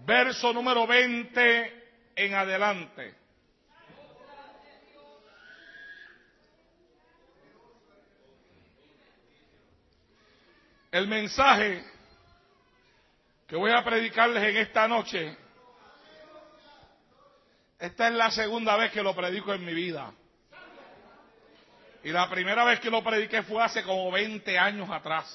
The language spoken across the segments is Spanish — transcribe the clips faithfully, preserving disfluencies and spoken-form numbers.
verso número veinte en adelante. El mensaje que voy a predicarles en esta noche, esta es la segunda vez que lo predico en mi vida. Y la primera vez que lo prediqué fue hace como veinte años atrás.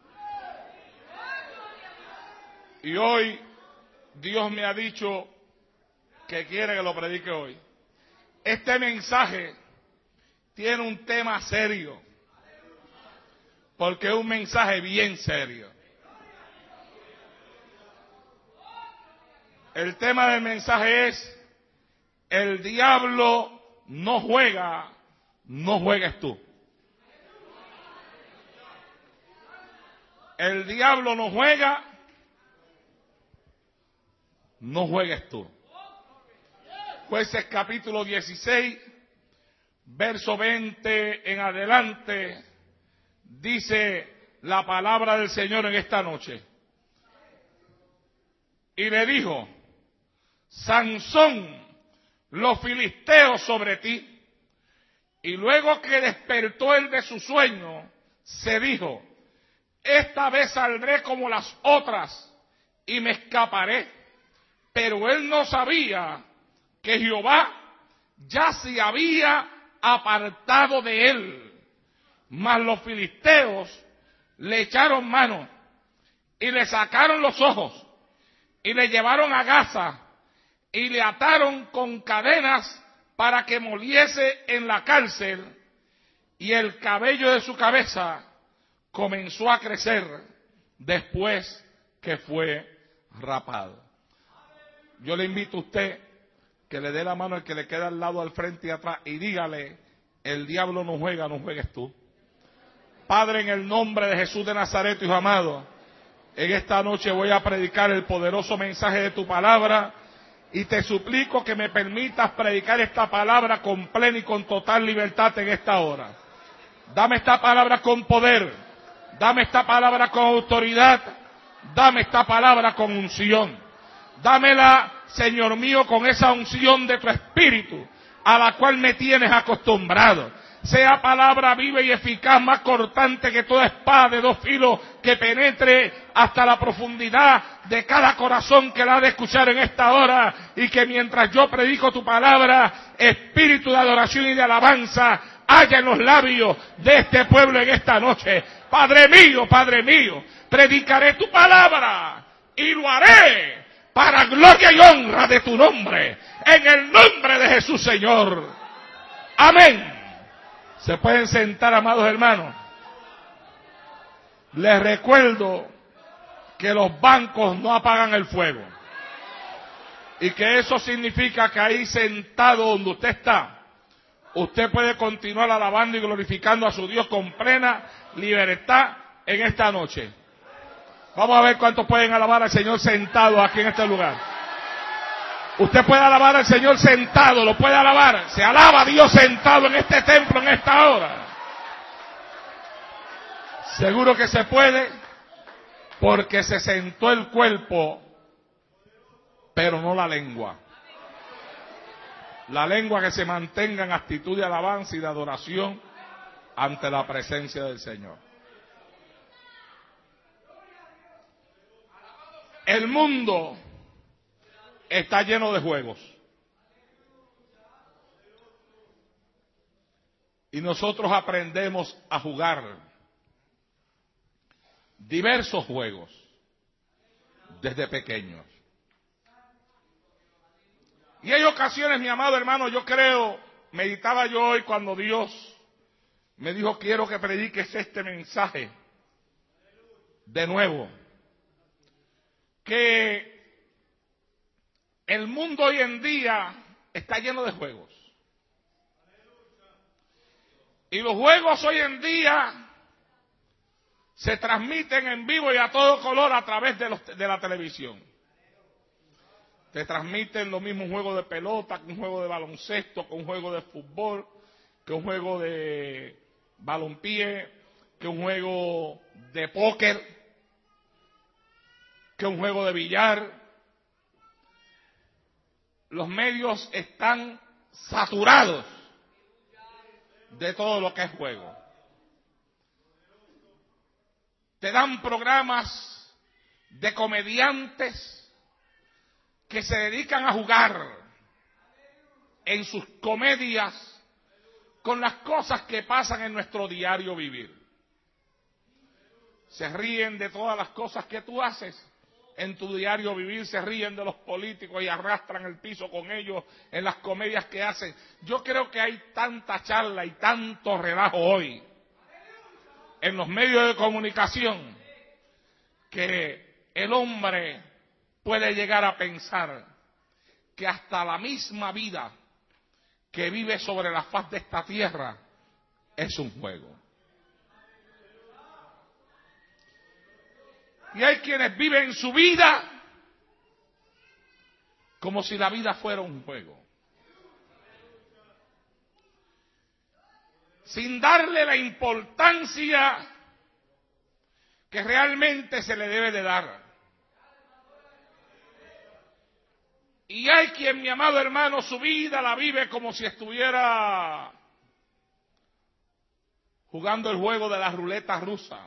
Y hoy Dios me ha dicho que quiere que lo predique hoy. Este mensaje tiene un tema serio, porque es un mensaje bien serio. El tema del mensaje es: el diablo no juega, no juegues tú. El diablo no juega, no juegues tú. Jueces capítulo dieciséis, verso veinte en adelante, dice la palabra del Señor en esta noche. Y le dijo: Sansón, los filisteos sobre ti. Y luego que despertó él de su sueño, se dijo: esta vez saldré como las otras y me escaparé. Pero él no sabía que Jehová ya se había apartado de él. Mas los filisteos le echaron mano y le sacaron los ojos y le llevaron a Gaza y le ataron con cadenas para que moliese en la cárcel, y el cabello de su cabeza comenzó a crecer después que fue rapado. Yo le invito a usted que le dé la mano al que le queda al lado, al frente y atrás, y dígale: el diablo no juega, no juegues tú. Padre, en el nombre de Jesús de Nazaret, Hijo amado, en esta noche voy a predicar el poderoso mensaje de tu palabra, y te suplico que me permitas predicar esta palabra con plena y con total libertad en esta hora. Dame esta palabra con poder, dame esta palabra con autoridad, dame esta palabra con unción. Dámela, Señor mío, con esa unción de tu Espíritu, a la cual me tienes acostumbrado. Sea palabra viva y eficaz, más cortante que toda espada de dos filos, que penetre hasta la profundidad de cada corazón que la ha de escuchar en esta hora, y que mientras yo predico tu palabra, espíritu de adoración y de alabanza haya en los labios de este pueblo en esta noche. Padre mío, Padre mío, predicaré tu palabra y lo haré para gloria y honra de tu nombre, en el nombre de Jesús, Señor. Amén. Se pueden sentar, amados hermanos. Les recuerdo que los bancos no apagan el fuego, y que eso significa que ahí sentado donde usted está, usted puede continuar alabando y glorificando a su Dios con plena libertad en esta noche. Vamos a ver cuántos pueden alabar al Señor sentado aquí en este lugar. Usted puede alabar al Señor sentado, lo puede alabar. Se alaba a Dios sentado en este templo en esta hora. Seguro que se puede, porque se sentó el cuerpo, pero no la lengua. La lengua que se mantenga en actitud de alabanza y de adoración ante la presencia del Señor. El mundo está lleno de juegos, y nosotros aprendemos a jugar diversos juegos desde pequeños. Y hay ocasiones, mi amado hermano, yo creo, meditaba yo hoy cuando Dios me dijo: quiero que prediques este mensaje de nuevo, que el mundo hoy en día está lleno de juegos. Y los juegos hoy en día se transmiten en vivo y a todo color a través de, los, de la televisión. Te transmiten lo mismo un juego de pelota, que un juego de baloncesto, que un juego de fútbol, que un juego de balompié, que un juego de póker, que un juego de billar, los medios están saturados de todo lo que es juego. Te dan programas de comediantes que se dedican a jugar en sus comedias con las cosas que pasan en nuestro diario vivir. Se ríen de todas las cosas que tú haces en tu diario vivir, se ríen de los políticos y arrastran el piso con ellos en las comedias que hacen. Yo creo que hay tanta charla y tanto relajo hoy en los medios de comunicación que el hombre puede llegar a pensar que hasta la misma vida que vive sobre la faz de esta tierra es un juego. Y hay quienes viven su vida como si la vida fuera un juego, sin darle la importancia que realmente se le debe de dar. Y hay quien, mi amado hermano, su vida la vive como si estuviera jugando el juego de la ruleta rusa.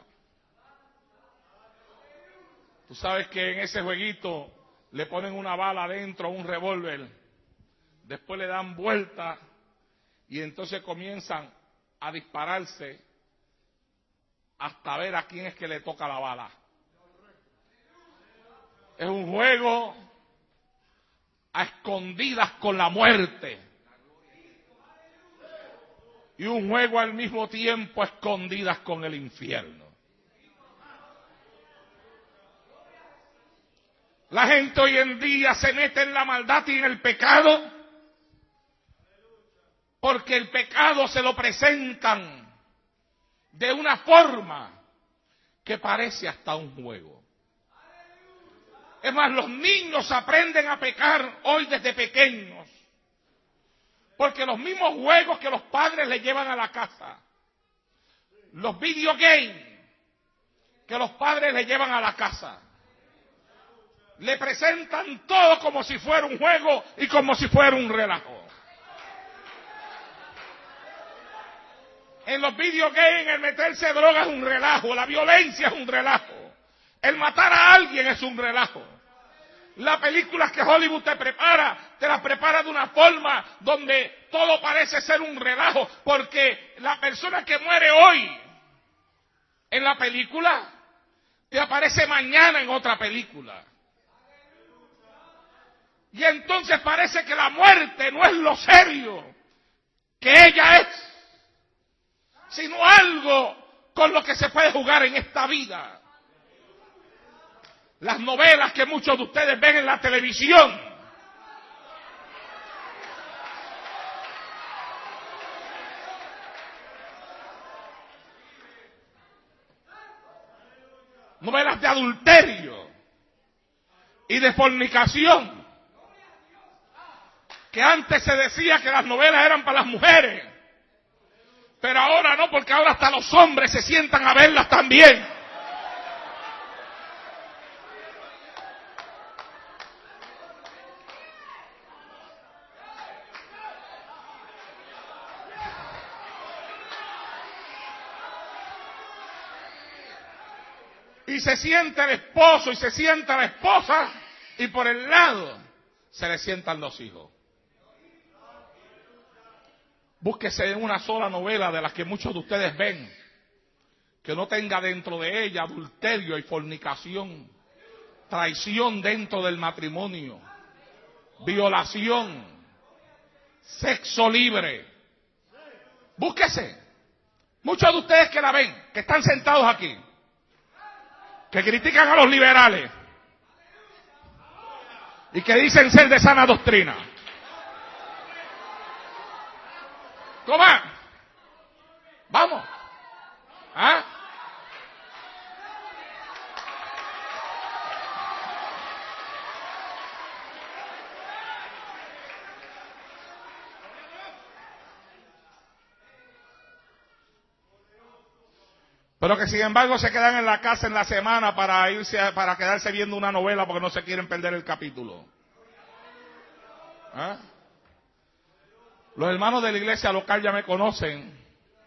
Tú sabes que en ese jueguito le ponen una bala adentro, un revólver, después le dan vuelta y entonces comienzan a dispararse hasta ver a quién es que le toca la bala. Es un juego a escondidas con la muerte y un juego al mismo tiempo a escondidas con el infierno. La gente hoy en día se mete en la maldad y en el pecado porque el pecado se lo presentan de una forma que parece hasta un juego. Es más, los niños aprenden a pecar hoy desde pequeños porque los mismos juegos que los padres les llevan a la casa, los video games que los padres les llevan a la casa, le presentan todo como si fuera un juego y como si fuera un relajo. En los video games el meterse droga es un relajo, la violencia es un relajo, el matar a alguien es un relajo. Las películas que Hollywood te prepara, te las prepara de una forma donde todo parece ser un relajo, porque la persona que muere hoy en la película te aparece mañana en otra película. Y entonces parece que la muerte no es lo serio que ella es, sino algo con lo que se puede jugar en esta vida. Las novelas que muchos de ustedes ven en la televisión, novelas de adulterio y de fornicación, que antes se decía que las novelas eran para las mujeres, pero ahora no, porque ahora hasta los hombres se sientan a verlas también. Y se sienta el esposo y se sienta la esposa y por el lado se le sientan los hijos. Búsquese en una sola novela de las que muchos de ustedes ven que no tenga dentro de ella adulterio y fornicación, traición dentro del matrimonio, violación, sexo libre. Búsquese. Muchos de ustedes que la ven, que están sentados aquí, que critican a los liberales y que dicen ser de sana doctrina. Toma, vamos. ¿Ah? Pero que sin embargo se quedan en la casa en la semana para irse a, para quedarse viendo una novela porque no se quieren perder el capítulo. ¿Ah? Los hermanos de la iglesia local ya me conocen.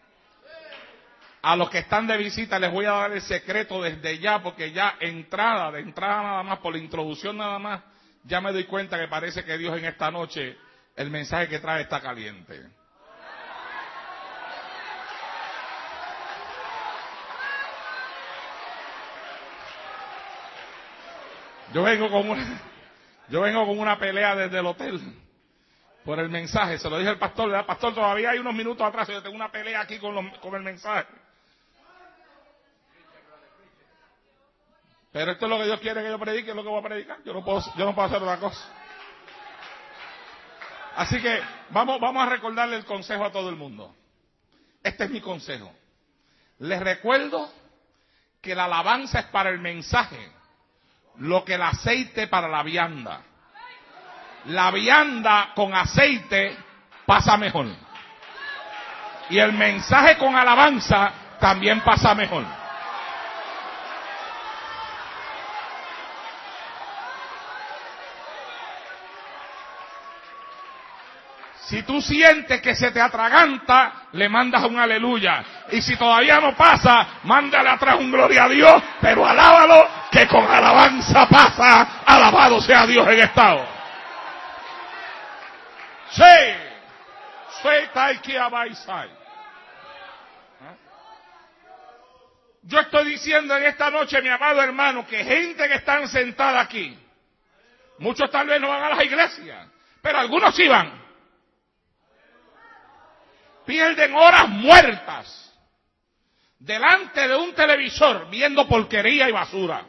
A los que están de visita les voy a dar el secreto desde ya, porque ya entrada, de entrada nada más, por la introducción nada más, ya me doy cuenta que parece que Dios en esta noche, el mensaje que trae está caliente. Yo vengo con una, yo vengo con una pelea desde el hotel por el mensaje. Se lo dije al pastor, ¿verdad? Pastor, todavía hay unos minutos atrás, yo tengo una pelea aquí con, los, con el mensaje. Pero esto es lo que Dios quiere que yo predique, es lo que voy a predicar. Yo no puedo, yo no puedo hacer otra cosa. Así que vamos, vamos a recordarle el consejo a todo el mundo. Este es mi consejo. Les recuerdo que la alabanza es para el mensaje, lo que el aceite para la vianda. La vianda con aceite pasa mejor. Y el mensaje con alabanza también pasa mejor. Si tú sientes que se te atraganta, le mandas un aleluya. Y si todavía no pasa, mándale atrás un gloria a Dios, pero alábalo, que con alabanza pasa. Alabado sea Dios en estado. Sí. Yo estoy diciendo en esta noche, mi amado hermano, que gente que están sentada aquí, muchos tal vez no van a las iglesias, pero algunos sí van. Pierden horas muertas delante de un televisor viendo porquería y basura.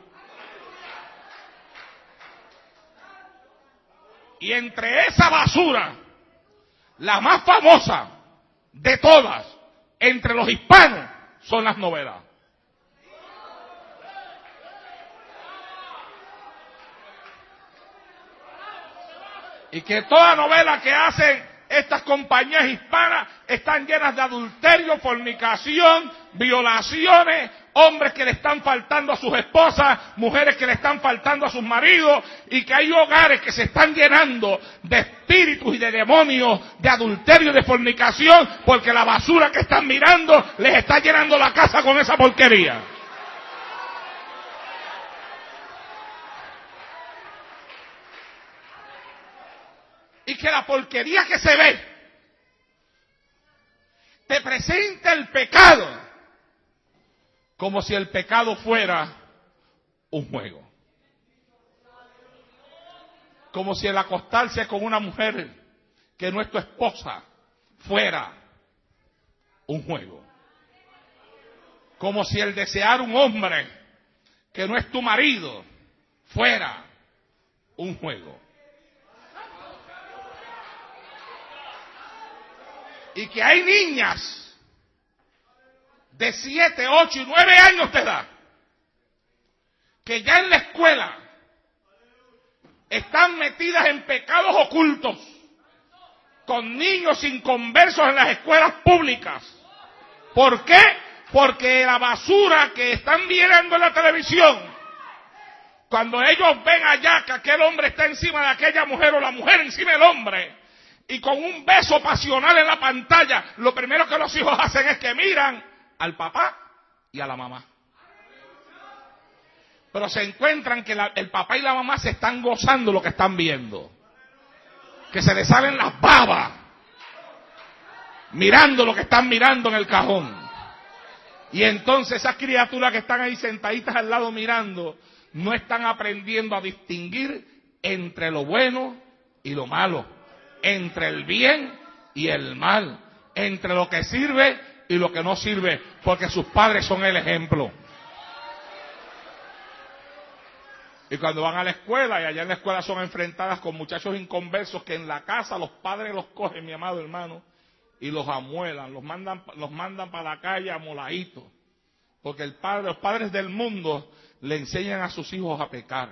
Y entre esa basura, la más famosa de todas, entre los hispanos, son las novelas. Y que toda novela que hacen estas compañías hispanas están llenas de adulterio, fornicación, violaciones, hombres que le están faltando a sus esposas, mujeres que le están faltando a sus maridos, y que hay hogares que se están llenando de espíritus y de demonios, de adulterio y de fornicación, porque la basura que están mirando les está llenando la casa con esa porquería. Y que la porquería que se ve te presenta el pecado como si el pecado fuera un juego. Como si el acostarse con una mujer que no es tu esposa fuera un juego. Como si el desear un hombre que no es tu marido fuera un juego. Y que hay niñas de siete, ocho y nueve años de edad que ya en la escuela están metidas en pecados ocultos con niños inconversos en las escuelas públicas. ¿Por qué? Porque la basura que están viendo en la televisión, cuando ellos ven allá que aquel hombre está encima de aquella mujer o la mujer encima del hombre, y con un beso pasional en la pantalla, lo primero que los hijos hacen es que miran al papá y a la mamá. Pero se encuentran que la, el papá y la mamá se están gozando lo que están viendo. Que se les salen las babas mirando lo que están mirando en el cajón. Y entonces esas criaturas que están ahí sentaditas al lado mirando, no están aprendiendo a distinguir entre lo bueno y lo malo, entre el bien y el mal, entre lo que sirve y lo que no sirve, porque sus padres son el ejemplo. Y cuando van a la escuela, y allá en la escuela son enfrentadas con muchachos inconversos que en la casa los padres los cogen, mi amado hermano, y los amuelan, los mandan, los mandan para la calle amoladitos, porque el padre, los padres del mundo le enseñan a sus hijos a pecar.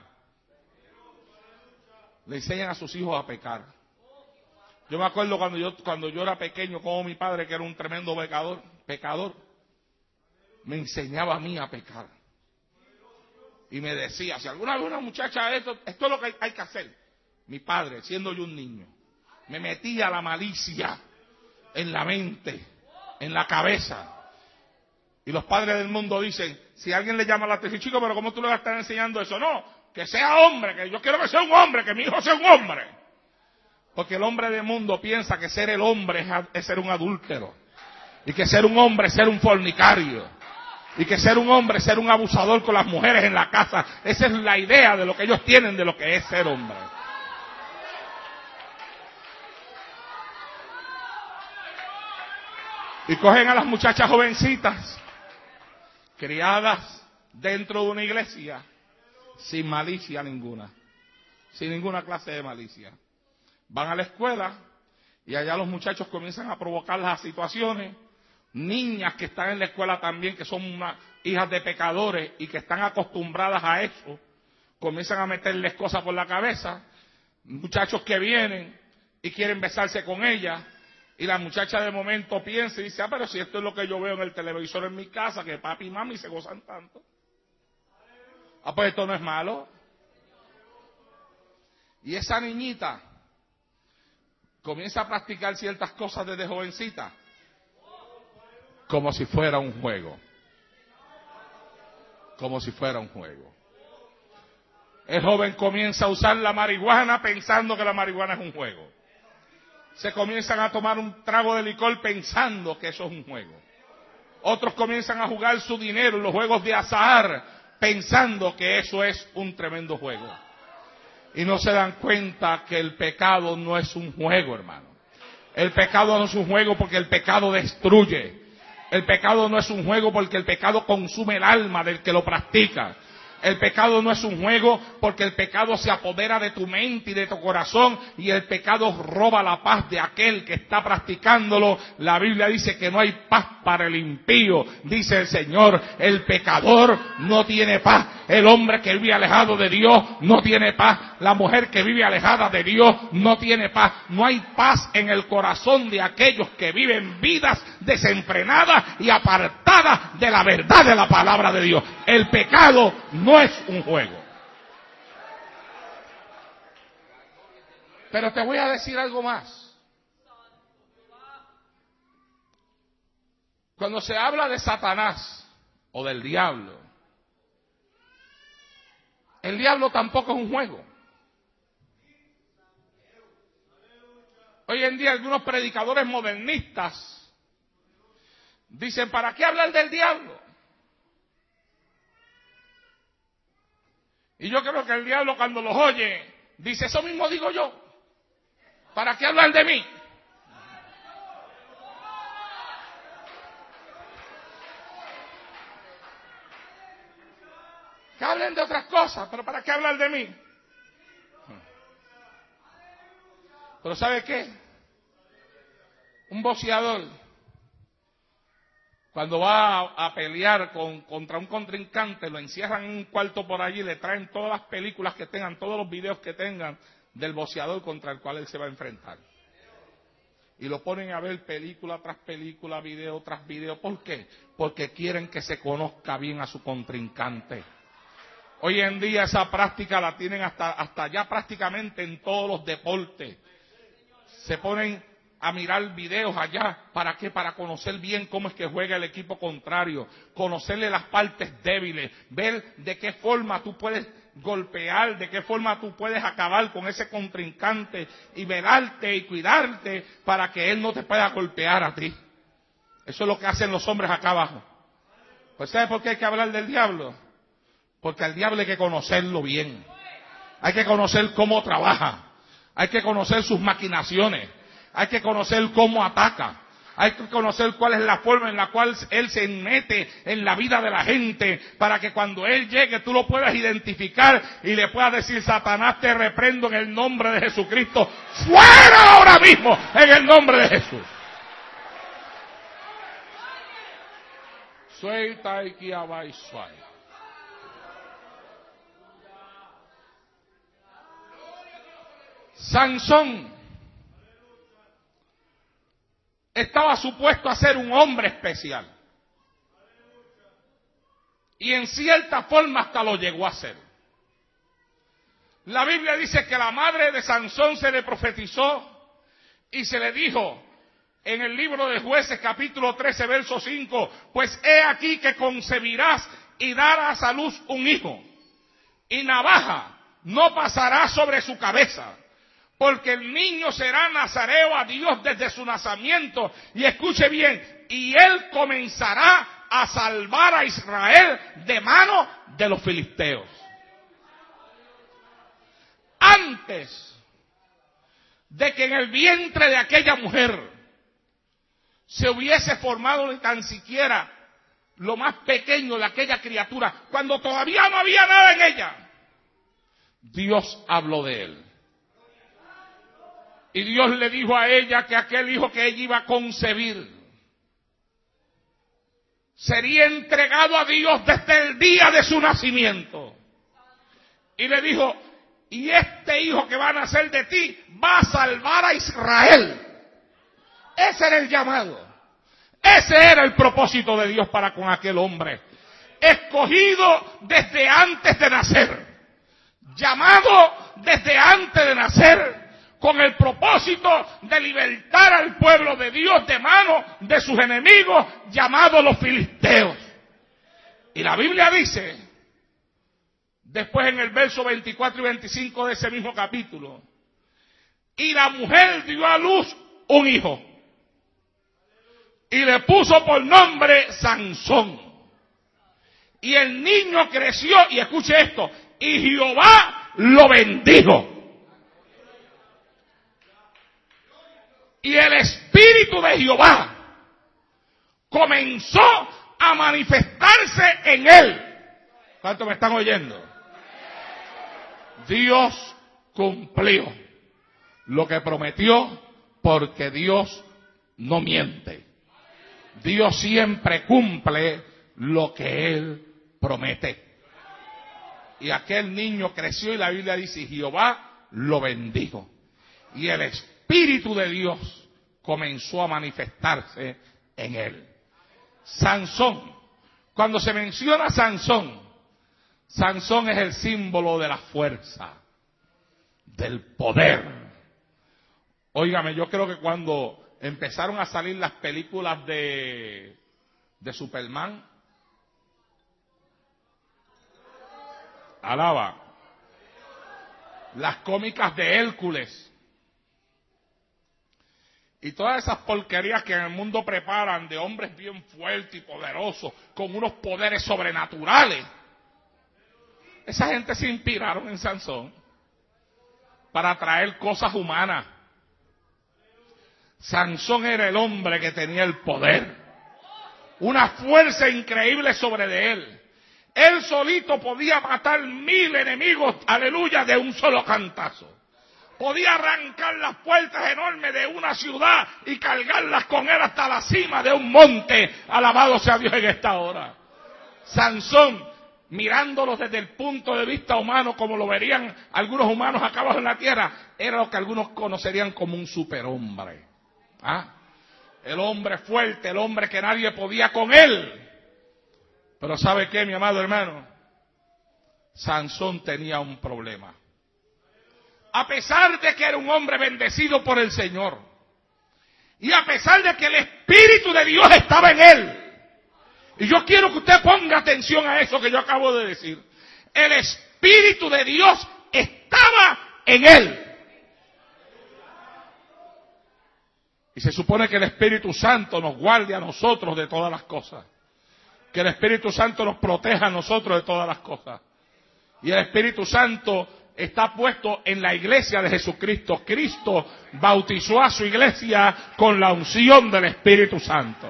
Le enseñan a sus hijos a pecar. Yo me acuerdo cuando yo, cuando yo era pequeño, como mi padre, que era un tremendo pecador, pecador, me enseñaba a mí a pecar. Y me decía, si alguna vez una muchacha, esto, esto es lo que hay, hay que hacer. Mi padre, siendo yo un niño, Me metía la malicia en la mente, en la cabeza. Y los padres del mundo dicen, si alguien le llama la atención, chico, pero ¿cómo tú le vas a estar enseñando eso? No, que sea hombre, que yo quiero que sea un hombre, que mi hijo sea un hombre. Porque el hombre del mundo piensa que ser el hombre es, es ser un adúltero. Y que ser un hombre es ser un fornicario. Y que ser un hombre es ser un abusador con las mujeres en la casa. Esa es la idea de lo que ellos tienen de lo que es ser hombre. Y cogen a las muchachas jovencitas, criadas dentro de una iglesia, sin malicia ninguna. Sin ninguna clase de malicia. Van a la escuela y allá los muchachos comienzan a provocar las situaciones. Niñas que están en la escuela también, que son unas hijas de pecadores y que están acostumbradas a eso, comienzan a meterles cosas por la cabeza. Muchachos que vienen y quieren besarse con ella, y la muchacha de momento piensa y dice, ah, pero si esto es lo que yo veo en el televisor en mi casa, que papi y mami se gozan tanto. Ah, pues esto no es malo. Y esa niñita comienza a practicar ciertas cosas desde jovencita, como si fuera un juego. Como si fuera un juego. El joven comienza a usar la marihuana pensando que la marihuana es un juego. Se comienzan a tomar un trago de licor pensando que eso es un juego. Otros comienzan a jugar su dinero en los juegos de azar pensando que eso es un tremendo juego. Y no se dan cuenta que el pecado no es un juego, hermano. El pecado no es un juego porque el pecado destruye. El pecado no es un juego porque el pecado consume el alma del que lo practica. El pecado no es un juego porque el pecado se apodera de tu mente y de tu corazón y el pecado roba la paz de aquel que está practicándolo. La Biblia dice que no hay paz para el impío. Dice el Señor, el pecador no tiene paz. El hombre que vive alejado de Dios no tiene paz. La mujer que vive alejada de Dios no tiene paz. No hay paz en el corazón de aquellos que viven vidas desenfrenadas y apartadas de la verdad de la palabra de Dios. El pecado no es un juego. Pero te voy a decir algo más. Cuando se habla de Satanás o del diablo, el diablo tampoco es un juego. Hoy en día algunos predicadores modernistas dicen, ¿para qué hablar del diablo? Y yo creo que el diablo cuando los oye, dice, eso mismo digo yo. ¿Para qué hablar de mí? Que hablen de otras cosas, pero ¿para qué hablar de mí? Pero ¿sabe qué? Un boxeador, cuando va a, a pelear con, contra un contrincante, lo encierran en un cuarto por allí, le traen todas las películas que tengan, todos los videos que tengan del boxeador contra el cual él se va a enfrentar. Y lo ponen a ver película tras película, video tras video. ¿Por qué? Porque quieren que se conozca bien a su contrincante. Hoy en día esa práctica la tienen hasta, hasta ya prácticamente en todos los deportes. Se ponen a mirar videos allá. ¿Para qué? Para conocer bien cómo es que juega el equipo contrario. Conocerle las partes débiles. Ver de qué forma tú puedes golpear, de qué forma tú puedes acabar con ese contrincante y velarte y cuidarte para que él no te pueda golpear a ti. Eso es lo que hacen los hombres acá abajo. Pues ¿sabes por qué hay que hablar del diablo? Porque al diablo hay que conocerlo bien. Hay que conocer cómo trabaja. Hay que conocer sus maquinaciones. Hay que conocer cómo ataca. Hay que conocer cuál es la forma en la cual él se mete en la vida de la gente para que cuando él llegue tú lo puedas identificar y le puedas decir, Satanás, te reprendo en el nombre de Jesucristo. ¡Fuera ahora mismo en el nombre de Jesús! Suelta y que abai suave. Sansón estaba supuesto a ser un hombre especial. Y en cierta forma hasta lo llegó a ser. La Biblia dice que la madre de Sansón se le profetizó Y se le dijo en el libro de Jueces capítulo trece verso cinco, pues he aquí que concebirás y darás a luz un hijo, y navaja no pasará sobre su cabeza, porque el niño será nazareo a Dios desde su nacimiento. Y escuche bien, y él comenzará a salvar a Israel de mano de los filisteos. Antes de que en el vientre de aquella mujer se hubiese formado ni tan siquiera lo más pequeño de aquella criatura, cuando todavía no había nada en ella, Dios habló de él. Y Dios le dijo a ella que aquel hijo que ella iba a concebir sería entregado a Dios desde el día de su nacimiento. Y le dijo, y este hijo que va a nacer de ti va a salvar a Israel. Ese era el llamado. Ese era el propósito de Dios para con aquel hombre. Escogido desde antes de nacer. Llamado desde antes de nacer. Con el propósito de libertar al pueblo de Dios de mano de sus enemigos, llamados los filisteos. Y la Biblia dice, después en el verso veinticuatro y veinticinco de ese mismo capítulo, y la mujer dio a luz un hijo, y le puso por nombre Sansón. Y el niño creció, y escuche esto, y Jehová lo bendijo. Y el Espíritu de Jehová comenzó a manifestarse en él. ¿Cuántos me están oyendo? Dios cumplió lo que prometió, porque Dios no miente. Dios siempre cumple lo que Él promete. Y aquel niño creció y la Biblia dice, Jehová lo bendijo. Y el Espíritu de Dios comenzó a manifestarse en él. Sansón. Cuando se menciona Sansón, Sansón es el símbolo de la fuerza, del poder. Óigame, yo creo que cuando empezaron a salir las películas de, de Superman, alaba, las cómicas de Hércules, y todas esas porquerías que en el mundo preparan de hombres bien fuertes y poderosos, con unos poderes sobrenaturales, esa gente se inspiraron en Sansón para traer cosas humanas. Sansón era el hombre que tenía el poder, una fuerza increíble sobre de él. Él solito podía matar mil enemigos, aleluya, de un solo cantazo. Podía arrancar las puertas enormes de una ciudad y cargarlas con él hasta la cima de un monte. Alabado sea Dios en esta hora. Sansón, mirándolo desde el punto de vista humano, como lo verían algunos humanos acá abajo en la tierra, era lo que algunos conocerían como un superhombre. ¿Ah? El hombre fuerte, el hombre que nadie podía con él. Pero ¿sabe qué, mi amado hermano? Sansón tenía un problema. A pesar de que era un hombre bendecido por el Señor, y a pesar de que el Espíritu de Dios estaba en él, y yo quiero que usted ponga atención a eso que yo acabo de decir, el Espíritu de Dios estaba en él. Y se supone que el Espíritu Santo nos guarde a nosotros de todas las cosas, que el Espíritu Santo nos proteja a nosotros de todas las cosas, y el Espíritu Santo está puesto en la iglesia de Jesucristo. Cristo bautizó a su iglesia con la unción del Espíritu Santo.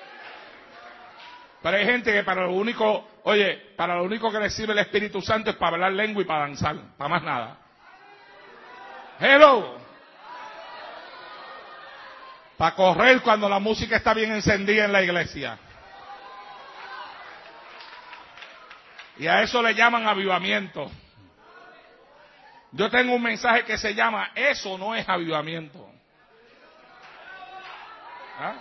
Pero hay gente que para lo único, oye, para lo único que le sirve el Espíritu Santo es para hablar lengua y para danzar, para más nada. Hello. Para correr cuando la música está bien encendida en la iglesia. Y a eso le llaman avivamiento. Yo tengo un mensaje que se llama, eso no es avivamiento. ¿Ah?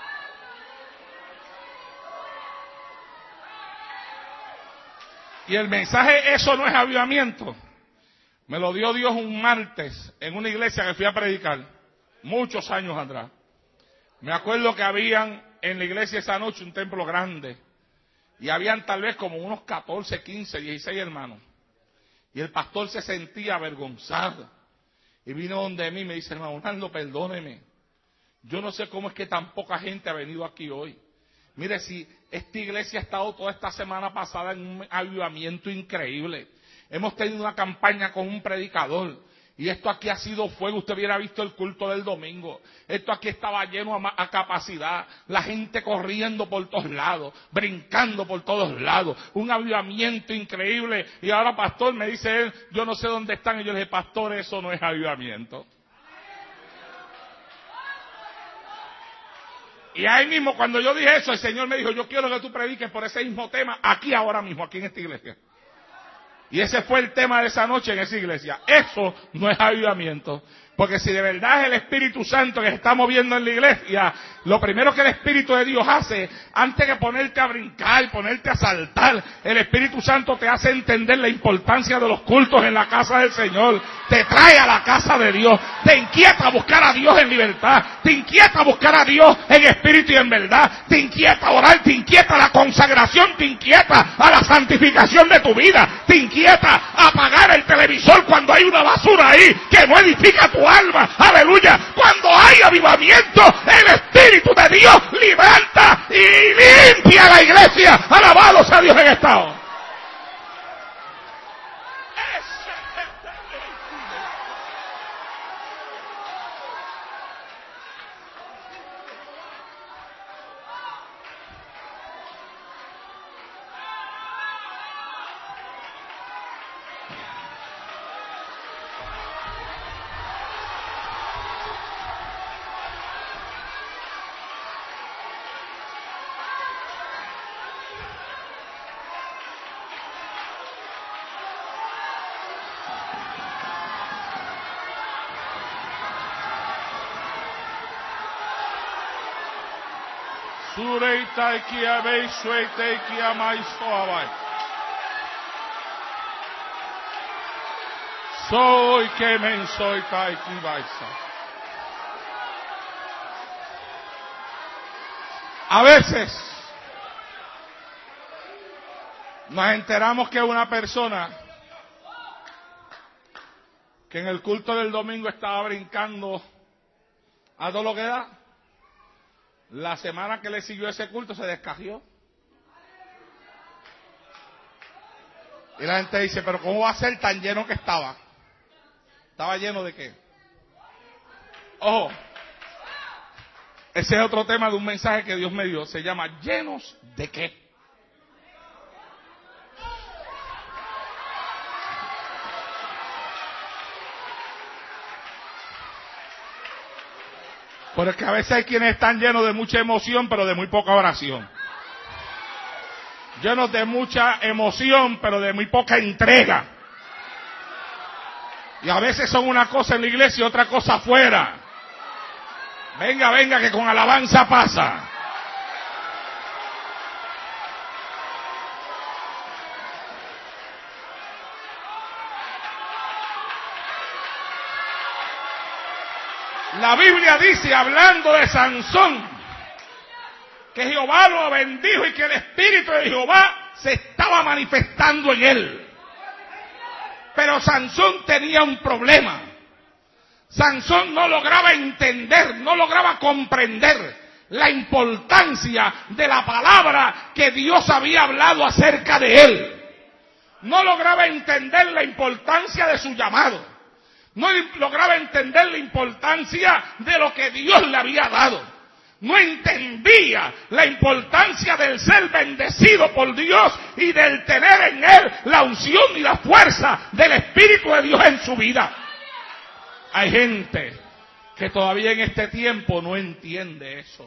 Y el mensaje, eso no es avivamiento, me lo dio Dios un martes en una iglesia que fui a predicar. muchos años atrás. Me acuerdo que habían en la iglesia esa noche un templo grande. Y habían tal vez como unos catorce, quince, dieciséis hermanos. Y el pastor se sentía avergonzado. Y vino donde mí y me dice, hermano Orlando, perdóneme. Yo no sé cómo es que tan poca gente ha venido aquí hoy. Mire, si esta iglesia ha estado toda esta semana pasada en un avivamiento increíble. Hemos tenido una campaña con un predicador. Y esto aquí ha sido fuego. Usted hubiera visto el culto del domingo. Esto aquí estaba lleno a, a capacidad. La gente corriendo por todos lados. Brincando por todos lados. Un avivamiento increíble. Y ahora, pastor, me dice él, yo no sé dónde están. Y yo le dije, pastor, eso no es avivamiento. Y ahí mismo, cuando yo dije eso, el Señor me dijo, yo quiero que tú prediques por ese mismo tema aquí ahora mismo, aquí en esta iglesia. Y ese fue el tema de esa noche en esa iglesia. Eso no es avivamiento. Porque si de verdad es el Espíritu Santo que se está moviendo en la iglesia, lo primero que el Espíritu de Dios hace, antes de ponerte a brincar, ponerte a saltar, el Espíritu Santo te hace entender la importancia de los cultos en la casa del Señor. Te trae a la casa de Dios. Te inquieta a buscar a Dios en libertad. Te inquieta a buscar a Dios en espíritu y en verdad. Te inquieta a orar. Te inquieta a la consagración. Te inquieta a la santificación de tu vida. Te inquieta a apagar el televisor cuando hay una basura ahí que no edifica tu alma. Aleluya. Cuando hay avivamiento, el Espíritu de Dios levanta y limpia la iglesia. Alabado sea Dios en esta hora. Soy que men soy taiki baisa. A veces nos enteramos que una persona que en el culto del domingo estaba brincando a todo lo que da, la semana que le siguió ese culto se descajió. Y la gente dice, pero ¿cómo va a ser tan lleno que estaba? ¿Estaba lleno de qué? Ojo, ese es otro tema de un mensaje que Dios me dio. Se llama ¿llenos de qué? Porque a veces hay quienes están llenos de mucha emoción, pero de muy poca oración. Llenos de mucha emoción, pero de muy poca entrega. Y a veces son una cosa en la iglesia y otra cosa afuera. Venga, venga, que con alabanza pasa. La Biblia dice, hablando de Sansón, que Jehová lo bendijo y que el Espíritu de Jehová se estaba manifestando en él. Pero Sansón tenía un problema. Sansón no lograba entender, no lograba comprender la importancia de la palabra que Dios había hablado acerca de él. No lograba entender la importancia de su llamado. No lograba entender la importancia de lo que Dios le había dado. No entendía la importancia del ser bendecido por Dios y del tener en él la unción y la fuerza del Espíritu de Dios en su vida. Hay gente que todavía en este tiempo no entiende eso.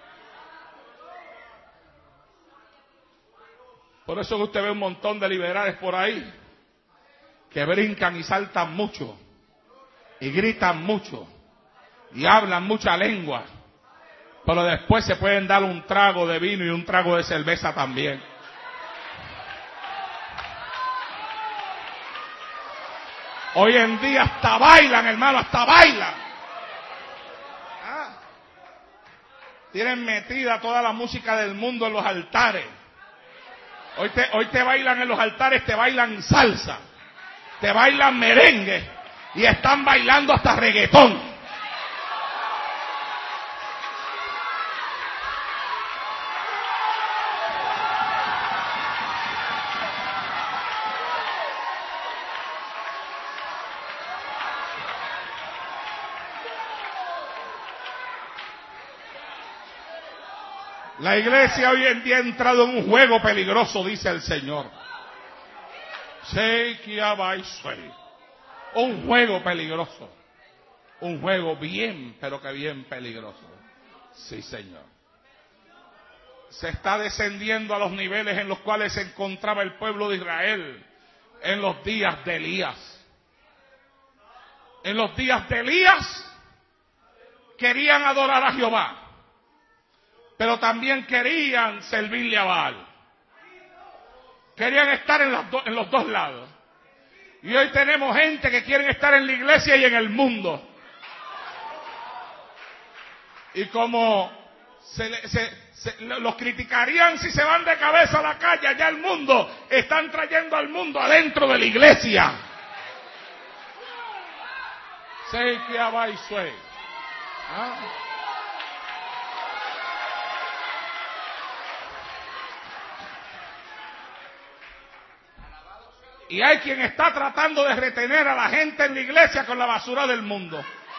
Por eso que usted ve un montón de liberales por ahí que brincan y saltan mucho y gritan mucho y hablan mucha lengua, pero después se pueden dar un trago de vino y un trago de cerveza también. Hoy en día hasta bailan, hermano, hasta bailan. Tienen metida toda la música del mundo en los altares. Hoy te, hoy te bailan en los altares, te bailan salsa, te bailan merengue y están bailando hasta reggaetón. La iglesia hoy en día ha entrado en un juego peligroso, dice el Señor. Un juego peligroso. Un juego bien, pero que bien peligroso. Sí, Señor. Se está descendiendo a los niveles en los cuales se encontraba el pueblo de Israel en los días de Elías. En los días de Elías querían adorar a Jehová, pero también querían servirle a Baal. Querían estar en, las do, en los dos lados. Y hoy tenemos gente que quiere estar en la iglesia y en el mundo. Y como se, se, se, los criticarían si se van de cabeza a la calle, allá el mundo, están trayendo al mundo adentro de la iglesia. Sé que abai sue. ¿Ah? Y hay quien está tratando de retener a la gente en la iglesia con la basura del mundo.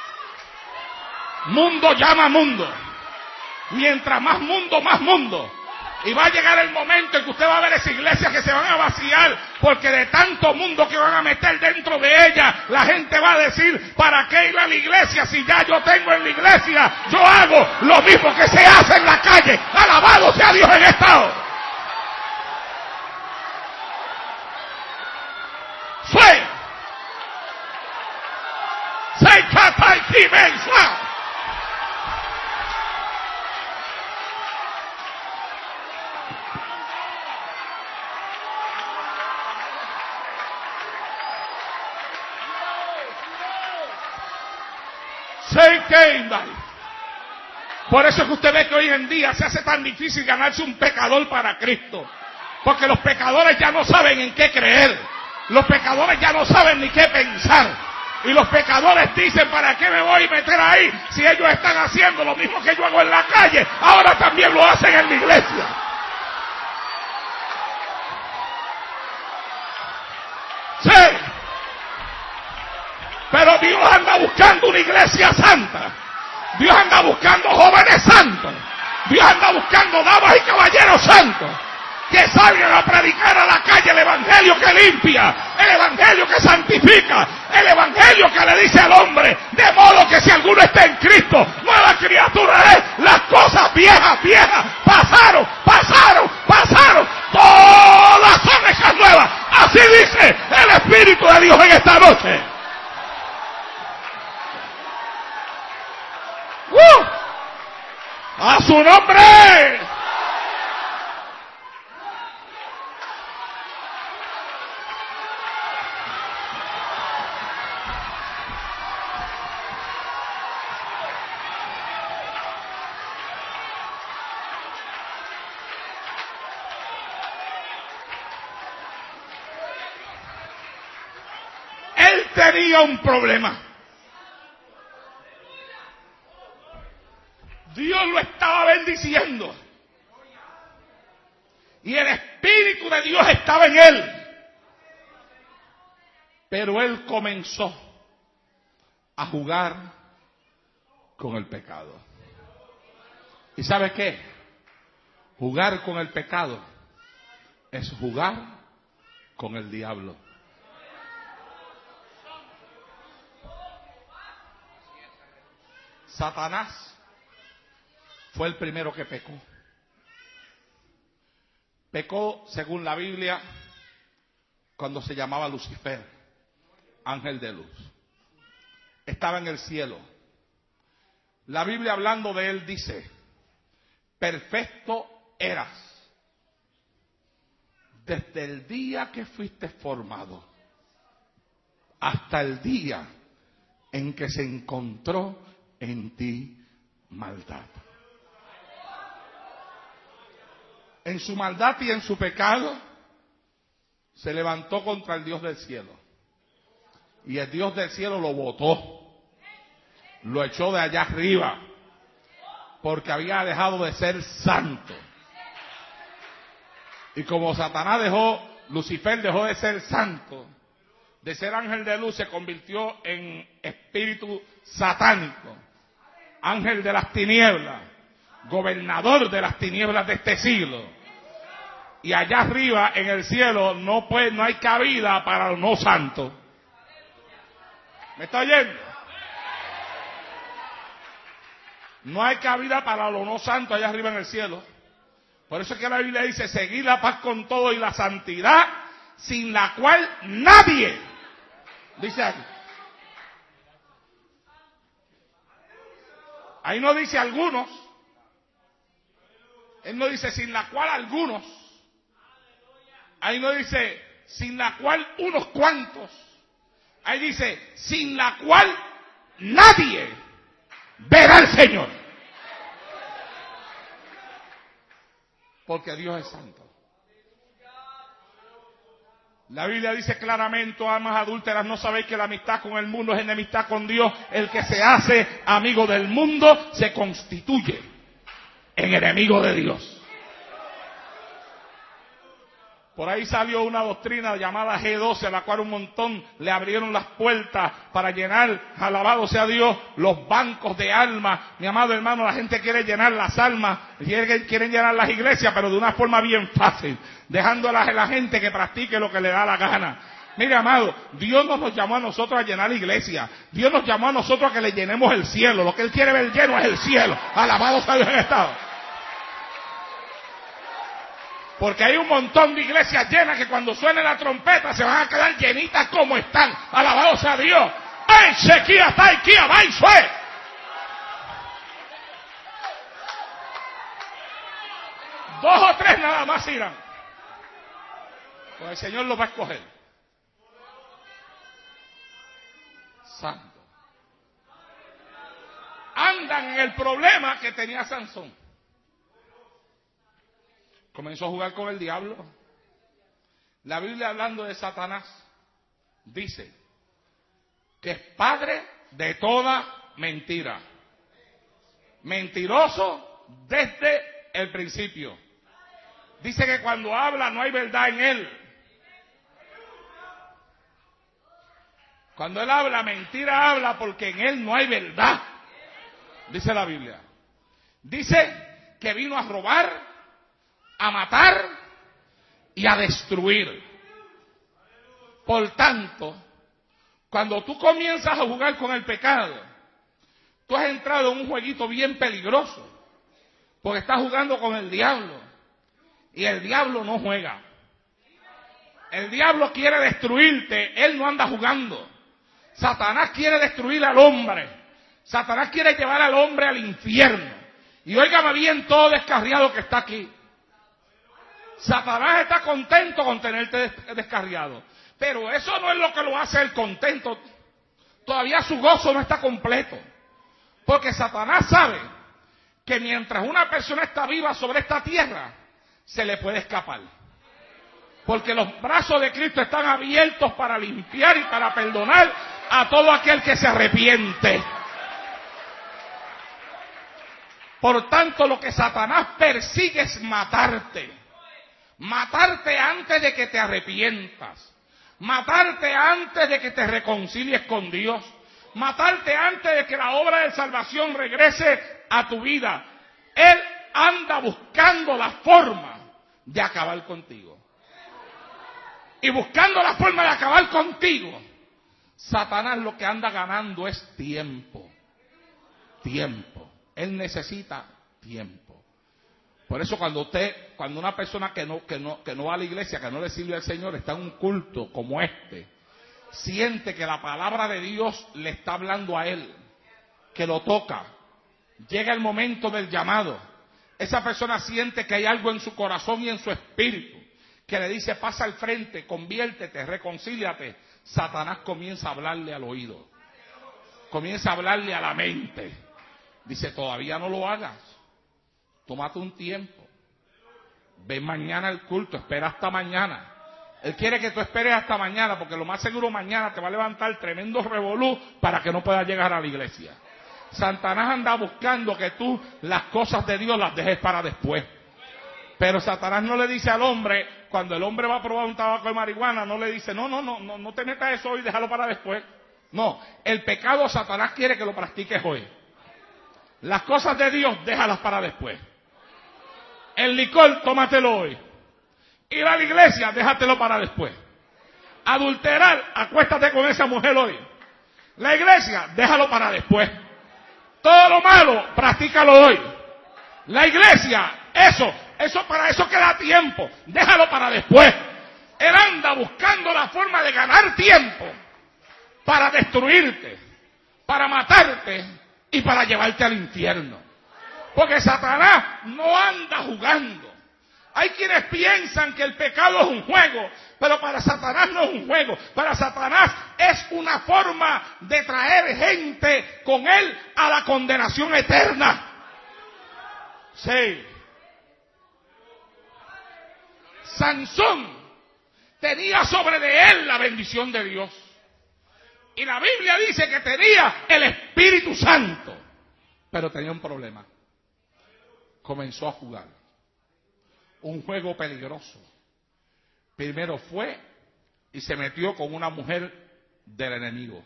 Mundo llama mundo. Mientras más mundo, más mundo. Y va a llegar el momento en que usted va a ver esa iglesia que se van a vaciar, porque de tanto mundo que van a meter dentro de ella, la gente va a decir, ¿para qué ir a la iglesia si ya yo tengo en la iglesia? Yo hago lo mismo que se hace en la calle. Alabado sea Dios en esta hora. Fue. Se cata y inmensa. Se queda. Por eso es que usted ve que hoy en día se hace tan difícil ganarse un pecador para Cristo. Porque los pecadores ya no saben en qué creer. Los pecadores ya no saben ni qué pensar. Y los pecadores dicen, ¿para qué me voy a meter ahí? Si ellos están haciendo lo mismo que yo hago en la calle, ahora también lo hacen en la iglesia. Sí. Pero Dios anda buscando una iglesia santa. Dios anda buscando jóvenes santos. Dios anda buscando damas y caballeros santos que salgan a predicar a la calle el evangelio que limpia, el evangelio que santifica, el evangelio que le dice al hombre, de modo que si alguno está en Cristo, nueva criatura es. Las cosas viejas, viejas, pasaron, pasaron, pasaron, todas son hechas nuevas. Así dice el Espíritu de Dios en esta noche. ¡Uh! ¡A su nombre! Él tenía un problema. Dios lo estaba bendiciendo. Y el Espíritu de Dios estaba en él. Pero él comenzó a jugar con el pecado. ¿Y sabe qué? Jugar con el pecado es jugar con el diablo. Satanás fue el primero que pecó. Pecó, según la Biblia, cuando se llamaba Lucifer, ángel de luz. Estaba en el cielo. La Biblia, hablando de él, dice: perfecto eras desde el día que fuiste formado hasta el día en que se encontró en ti maldad. en su maldad y en su pecado, se levantó contra el Dios del cielo. Y el Dios del cielo lo botó, lo echó de allá arriba, porque había dejado de ser santo. Y como Satanás dejó, Lucifer dejó de ser santo, de ser ángel de luz, se convirtió en espíritu satánico, ángel de las tinieblas, gobernador de las tinieblas de este siglo. Y allá arriba en el cielo no puede, no hay cabida para los no santos. ¿Me está oyendo? No hay cabida para los no santos allá arriba en el cielo. Por eso es que la Biblia dice, seguid la paz con todo y la santidad, sin la cual nadie, dice aquí. Ahí no dice algunos. Él no dice sin la cual algunos. Ahí no dice sin la cual unos cuantos. Ahí dice sin la cual nadie verá al Señor. Porque Dios es santo. La Biblia dice claramente, almas adúlteras, no sabéis que la amistad con el mundo es enemistad con Dios. El que se hace amigo del mundo se constituye en enemigo de Dios. Por ahí salió una doctrina llamada G doce, a la cual un montón le abrieron las puertas para llenar, alabado sea Dios, los bancos de almas. Mi amado hermano, la gente quiere llenar las almas, quieren llenar las iglesias, pero de una forma bien fácil, dejando a la, la gente que practique lo que le da la gana. Mire, amado, Dios no nos llamó a nosotros a llenar la iglesia. Dios nos llamó a nosotros a que le llenemos el cielo. Lo que Él quiere ver lleno es el cielo. Alabado sea Dios en estado. Porque hay un montón de iglesias llenas que cuando suene la trompeta se van a quedar llenitas como están. Alabado sea Dios. ¡Ay, sequía, está kia, vai, sue! Dos o tres nada más irán. Pues el Señor los va a escoger. Santo. Andan en el problema que tenía Sansón. Comenzó a jugar con el diablo. La Biblia, hablando de Satanás, dice que es padre de toda mentira. Mentiroso desde el principio. Dice que cuando habla no hay verdad en él. Cuando él habla, mentira habla porque en él no hay verdad. Dice la Biblia. Dice que vino a robar, a matar y a destruir. Por tanto, cuando tú comienzas a jugar con el pecado, tú has entrado en un jueguito bien peligroso, porque estás jugando con el diablo, y el diablo no juega. El diablo quiere destruirte, él no anda jugando. Satanás quiere destruir al hombre. Satanás quiere llevar al hombre al infierno. Y óigame bien todo descarriado que está aquí. Satanás está contento con tenerte descarriado. Pero eso no es lo que lo hace el contento. Todavía su gozo no está completo. Porque Satanás sabe que mientras una persona está viva sobre esta tierra, se le puede escapar. Porque los brazos de Cristo están abiertos para limpiar y para perdonar a todo aquel que se arrepiente. Por tanto, lo que Satanás persigue es matarte. Matarte antes de que te arrepientas. Matarte antes de que te reconcilies con Dios. Matarte antes de que la obra de salvación regrese a tu vida. Él anda buscando la forma de acabar contigo. Y buscando la forma de acabar contigo, Satanás lo que anda ganando es tiempo. Tiempo. Él necesita tiempo. Por eso cuando usted, cuando una persona que no, que no, que no va a la iglesia, que no le sirve al Señor, está en un culto como este, siente que la palabra de Dios le está hablando a él, que lo toca, llega el momento del llamado, esa persona siente que hay algo en su corazón y en su espíritu, que le dice, pasa al frente, conviértete, reconcíliate. Satanás comienza a hablarle al oído, comienza a hablarle a la mente. Dice, todavía no lo hagas. Tómate un tiempo. ven mañana al culto, espera hasta mañana. Él quiere que tú esperes hasta mañana, porque lo más seguro mañana te va a levantar tremendo revolú para que no puedas llegar a la iglesia. Satanás anda buscando que tú las cosas de Dios las dejes para después. Pero Satanás no le dice al hombre, cuando el hombre va a probar un tabaco de marihuana, no le dice, no, no, no, no, no te metas eso hoy, déjalo para después. No, el pecado Satanás quiere que lo practiques hoy. Las cosas de Dios, déjalas para después. El licor, tómatelo hoy. Ir a la iglesia, déjatelo para después. Adulterar, acuéstate con esa mujer hoy. La iglesia, déjalo para después. Todo lo malo, practícalo hoy. La iglesia, eso, eso para eso queda tiempo. Déjalo para después. Él anda buscando la forma de ganar tiempo para destruirte, para matarte y para llevarte al infierno. Porque Satanás no anda jugando. Hay quienes piensan que el pecado es un juego, pero para Satanás no es un juego. Para Satanás es una forma de traer gente con él a la condenación eterna. Sí. Sansón tenía sobre de él la bendición de Dios. Y la Biblia dice que tenía el Espíritu Santo. Pero tenía un problema. Comenzó a jugar un juego peligroso. Primero fue y se metió con una mujer del enemigo.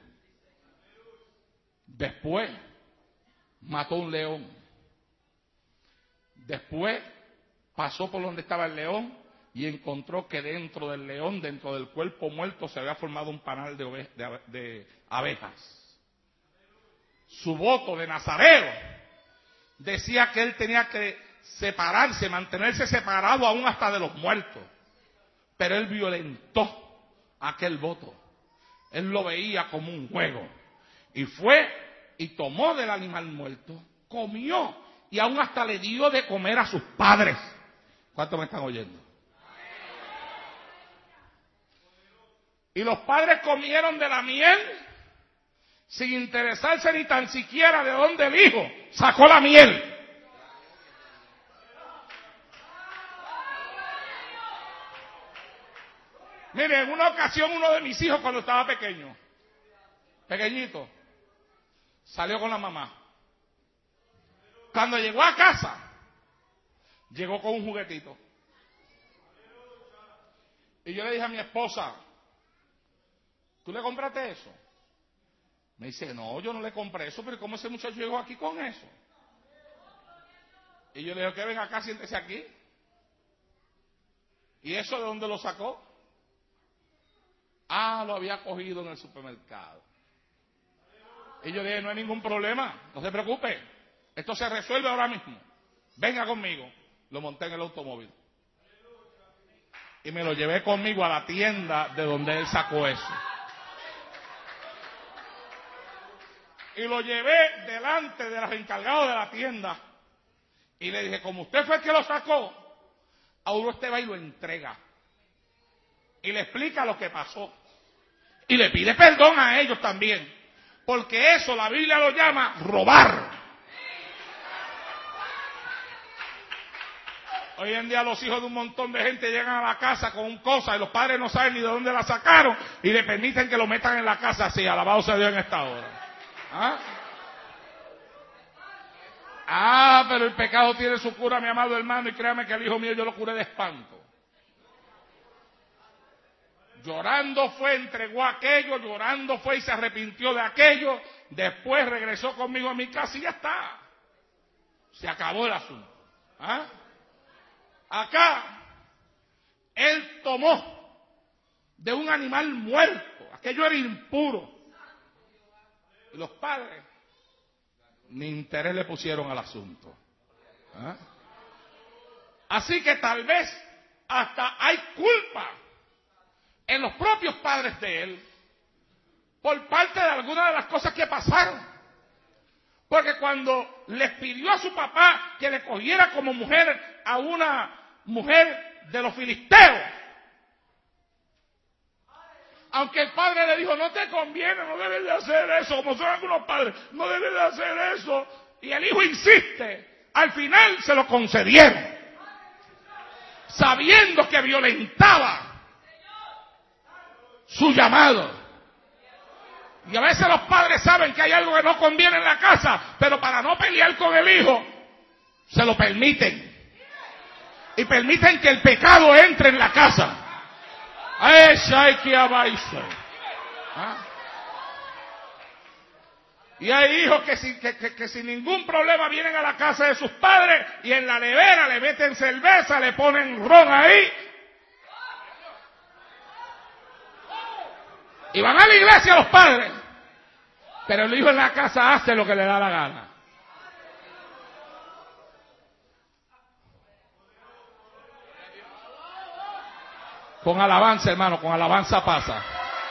Después mató un león. Después pasó por donde estaba el león y encontró que dentro del león, dentro del cuerpo muerto, se había formado un panal de, ove- de, ave- de abejas. Su voto de nazareo decía que él tenía que separarse, mantenerse separado aún hasta de los muertos. Pero él violentó aquel voto. Él lo veía como un juego. Y fue y tomó del animal muerto, comió y aún hasta le dio de comer a sus padres. ¿Cuántos me están oyendo? Y los padres comieron de la miel sin interesarse ni tan siquiera de dónde el hijo sacó la miel. Mire, en una ocasión uno de mis hijos cuando estaba pequeño, pequeñito, salió con la mamá. Cuando llegó a casa, llegó con un juguetito. Y yo le dije a mi esposa, ¿tú le compraste eso? Me dice, no, yo no le compré eso, pero ¿cómo ese muchacho llegó aquí con eso? Y yo le dije, que ven acá, siéntese aquí. ¿Y eso de dónde lo sacó? Ah, lo había cogido en el supermercado. Y yo dije, no hay ningún problema, no se preocupe, esto se resuelve ahora mismo. Venga conmigo. Lo monté en el automóvil. Y me lo llevé conmigo a la tienda de donde él sacó eso. Y lo llevé delante de los encargados de la tienda. Y le dije, como usted fue el que lo sacó, ahora usted va y lo entrega. Y le explica lo que pasó. Y le pide perdón a ellos también. Porque eso la Biblia lo llama robar. Hoy en día los hijos de un montón de gente llegan a la casa con cosas y los padres no saben ni de dónde la sacaron y le permiten que lo metan en la casa así, alabado sea Dios en esta hora. ¿Ah? Ah, pero el pecado tiene su cura, mi amado hermano, y créame que el hijo mío yo lo curé de espanto. Llorando fue, entregó aquello, llorando fue y se arrepintió de aquello, después regresó conmigo a mi casa y ya está. Se acabó el asunto. ¿Ah? Acá, él tomó de un animal muerto, aquello era impuro. Y los padres ni interés le pusieron al asunto. ¿Ah? Así que tal vez hasta hay culpa en los propios padres de él por parte de algunas de las cosas que pasaron. Porque cuando les pidió a su papá que le cogiera como mujer a una mujer de los filisteos, aunque el padre le dijo, no te conviene, no debes de hacer eso, como son algunos padres, no debes de hacer eso, y el hijo insiste, al final se lo concedieron. sabiendo que violentaba su llamado. Y a veces los padres saben que hay algo que no conviene en la casa, pero para no pelear con el hijo, se lo permiten. Y permiten que el pecado entre en la casa. ¿Ah? Y hay hijos que, sin, que, que, que sin ningún problema vienen a la casa de sus padres y en la nevera le meten cerveza, le ponen ron ahí. Y van a la iglesia los padres. Pero el hijo en la casa hace lo que le da la gana. Con alabanza, hermano, con alabanza pasa.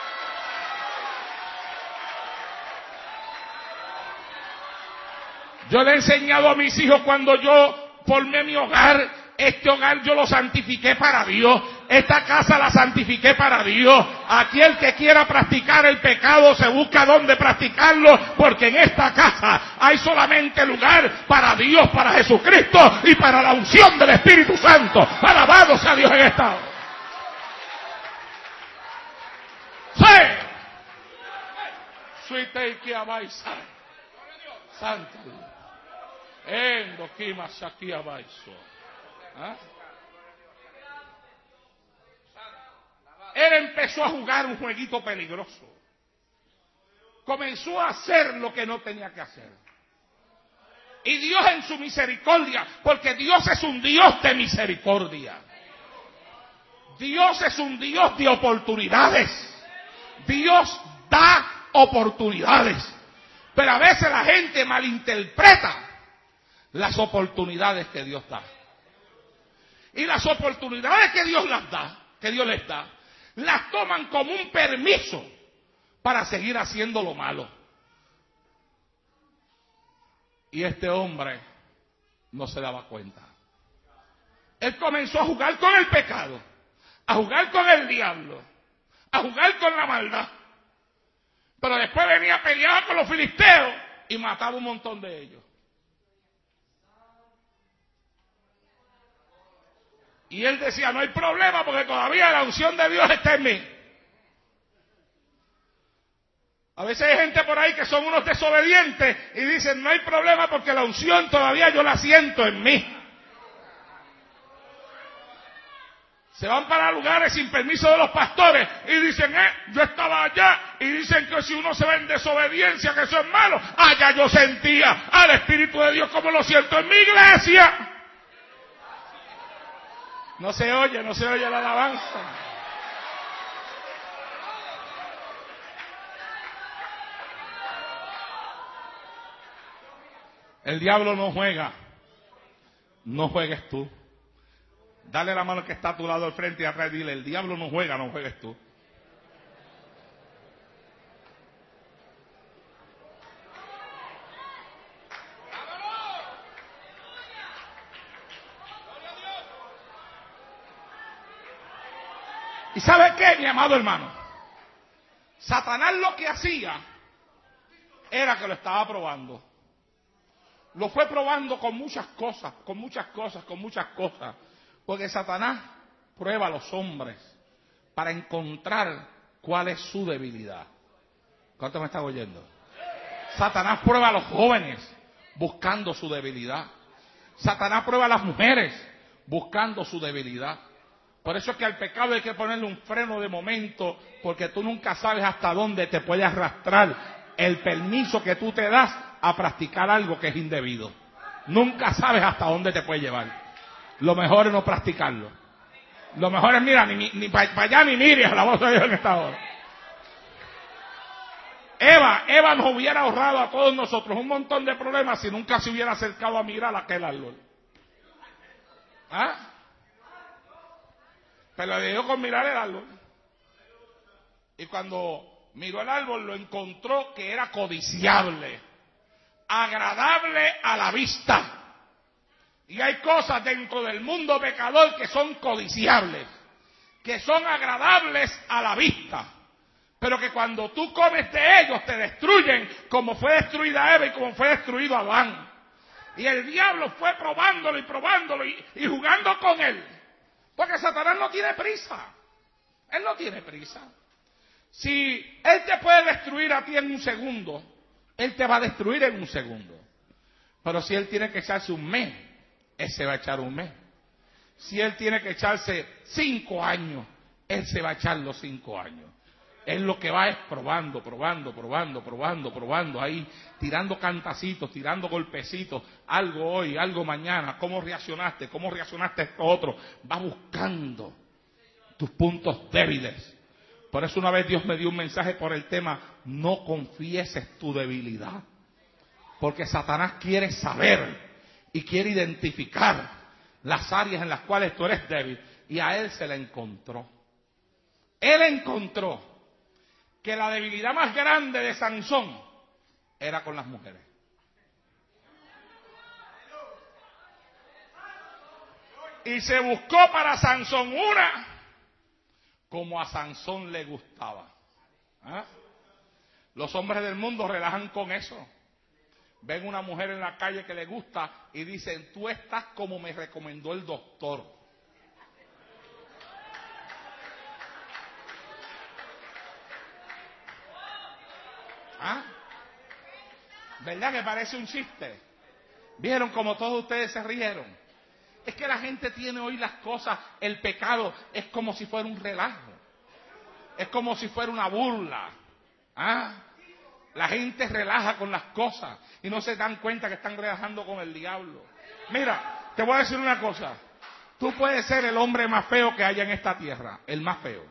Yo le he enseñado a mis hijos cuando yo formé mi hogar, este hogar yo lo santifiqué para Dios, esta casa la santifiqué para Dios. Aquí el que quiera practicar el pecado se busca dónde practicarlo, porque en esta casa hay solamente lugar para Dios, para Jesucristo y para la unción del Espíritu Santo. Alabado sea Dios en esta hora. ¡Sí! Suite que abaisa. Santo Dios. Endo kima shaki abaiso. ¿Ah? Él empezó a jugar un jueguito peligroso. Comenzó a hacer lo que no tenía que hacer. Y Dios en su misericordia, porque Dios es un Dios de misericordia. Dios es un Dios de oportunidades. Dios da oportunidades. Pero a veces la gente malinterpreta las oportunidades que Dios da. Y las oportunidades que Dios las da, que Dios les da, las toman como un permiso para seguir haciendo lo malo. Y este hombre no se daba cuenta. Él comenzó a jugar con el pecado, a jugar con el diablo, a jugar con la maldad. Pero después venía a pelear con los filisteos y mataba un montón de ellos. Y él decía, no hay problema porque todavía la unción de Dios está en mí. A veces hay gente por ahí que son unos desobedientes y dicen, no hay problema porque la unción todavía yo la siento en mí. Se van para lugares sin permiso de los pastores y dicen, eh, yo estaba allá, y dicen que si uno se ve en desobediencia, que eso es malo. Allá yo sentía al Espíritu de Dios como lo siento en mi iglesia. No se oye, no se oye la alabanza. El diablo no juega. No juegues tú. Dale la mano que está a tu lado al frente y atrás y dile, el diablo no juega, no juegues tú. ¿Y sabe qué, mi amado hermano? Satanás lo que hacía era que lo estaba probando. Lo fue probando con muchas cosas, con muchas cosas, con muchas cosas. Porque Satanás prueba a los hombres para encontrar cuál es su debilidad. ¿Cuánto me están oyendo? Satanás prueba a los jóvenes buscando su debilidad. Satanás prueba a las mujeres buscando su debilidad. Por eso es que al pecado hay que ponerle un freno de momento, porque tú nunca sabes hasta dónde te puede arrastrar el permiso que tú te das a practicar algo que es indebido. Nunca sabes hasta dónde te puede llevar. Lo mejor es no practicarlo. Lo mejor es, mira, ni, ni para pa allá ni mires a la voz de Dios en esta hora. Eva, Eva nos hubiera ahorrado a todos nosotros un montón de problemas si nunca se hubiera acercado a mirar aquel árbol. ¿Ah? Pero le dio con mirar el árbol. Y cuando miró el árbol lo encontró que era codiciable, agradable a la vista. Y hay cosas dentro del mundo pecador que son codiciables, que son agradables a la vista, pero que cuando tú comes de ellos te destruyen, como fue destruida Eva y como fue destruido Adán. Y el diablo fue probándolo y probándolo y, y jugando con él, Porque Satanás no tiene prisa. Él no tiene prisa. Si él te puede destruir a ti en un segundo, él te va a destruir en un segundo. Pero si él tiene que echarse un mes, él se va a echar un mes. Si él tiene que echarse cinco años, él se va a echar los cinco años. Él lo que va es probando, probando, probando, probando, probando, ahí tirando cantacitos, tirando golpecitos, algo hoy, algo mañana, cómo reaccionaste, cómo reaccionaste a esto otro. Va buscando tus puntos débiles. Por eso una vez Dios me dio un mensaje por el tema, no confieses tu debilidad. Porque Satanás quiere saber y quiere identificar las áreas en las cuales tú eres débil. Y a él se le encontró. Él encontró que la debilidad más grande de Sansón era con las mujeres. Y se buscó para Sansón una como a Sansón le gustaba. ¿Ah? Los hombres del mundo relajan con eso. Ven una mujer en la calle que le gusta y dicen, tú estás como me recomendó el doctor. ¿Ah? ¿Verdad que parece un chiste? ¿Vieron como todos ustedes se rieron? Es que la gente tiene hoy las cosas, el pecado es como si fuera un relajo. Es como si fuera una burla. ¿Ah? La gente relaja con las cosas y no se dan cuenta que están relajando con el diablo. Mira, te voy a decir una cosa. Tú puedes ser el hombre más feo que haya en esta tierra, el más feo.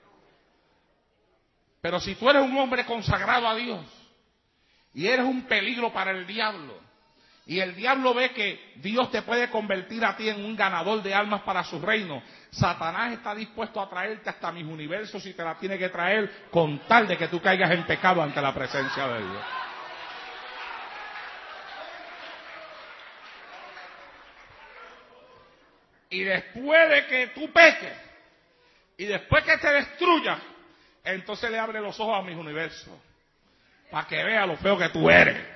Pero si tú eres un hombre consagrado a Dios y eres un peligro para el diablo, y el diablo ve que Dios te puede convertir a ti en un ganador de almas para su reino, Satanás está dispuesto a traerte hasta mis universos y te la tiene que traer con tal de que tú caigas en pecado ante la presencia de Dios. Y después de que tú peques, y después que te destruyas, entonces le abre los ojos a mis universos, para que vea lo feo que tú eres.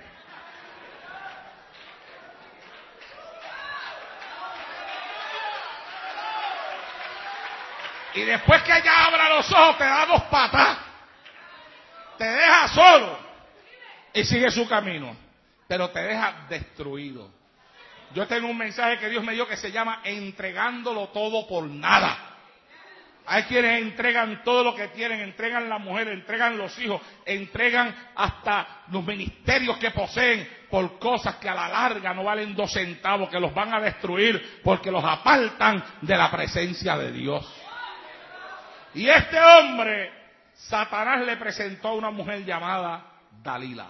Y después que ella abra los ojos, te da dos patas, te deja solo y sigue su camino, pero te deja destruido. Yo tengo un mensaje que Dios me dio que se llama entregándolo todo por nada. Hay quienes entregan todo lo que tienen, entregan la mujer, entregan los hijos, entregan hasta los ministerios que poseen por cosas que a la larga no valen dos centavos, que los van a destruir porque los apartan de la presencia de Dios. Y este hombre, Satanás le presentó a una mujer llamada Dalila.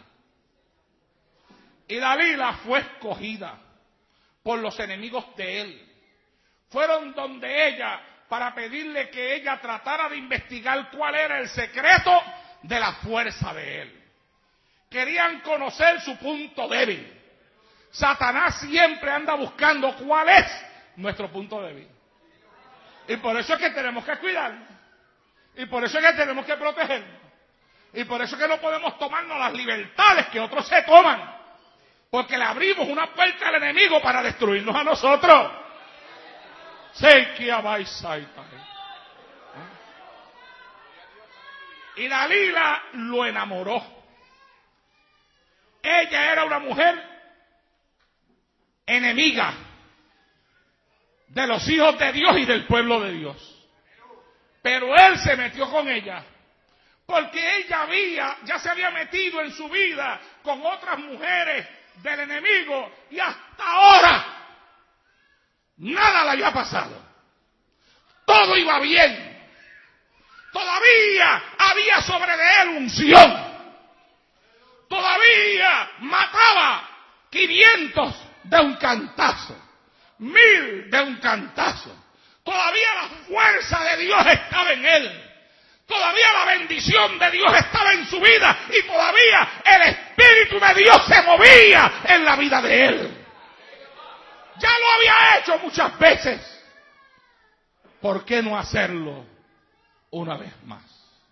Y Dalila fue escogida por los enemigos de él. Fueron donde ella para pedirle que ella tratara de investigar cuál era el secreto de la fuerza de él. Querían conocer su punto débil. Satanás siempre anda buscando cuál es nuestro punto débil. Y por eso es que tenemos que cuidarnos. Y por eso es que tenemos que protegernos. Y por eso es que no podemos tomarnos las libertades que otros se toman. Porque le abrimos una puerta al enemigo para destruirnos a nosotros. Y Dalila lo enamoró. Ella era una mujer enemiga de los hijos de Dios y del pueblo de Dios. Pero él se metió con ella, porque ella había, ya se había metido en su vida con otras mujeres del enemigo y hasta ahora nada le había pasado. Todo iba bien. Todavía había sobre de él unción. Todavía mataba quinientos de un cantazo, mil de un cantazo. Todavía la fuerza de Dios estaba en él. Todavía la bendición de Dios estaba en su vida. Y todavía el Espíritu de Dios se movía en la vida de él. Ya lo había hecho muchas veces. ¿Por qué no hacerlo una vez más?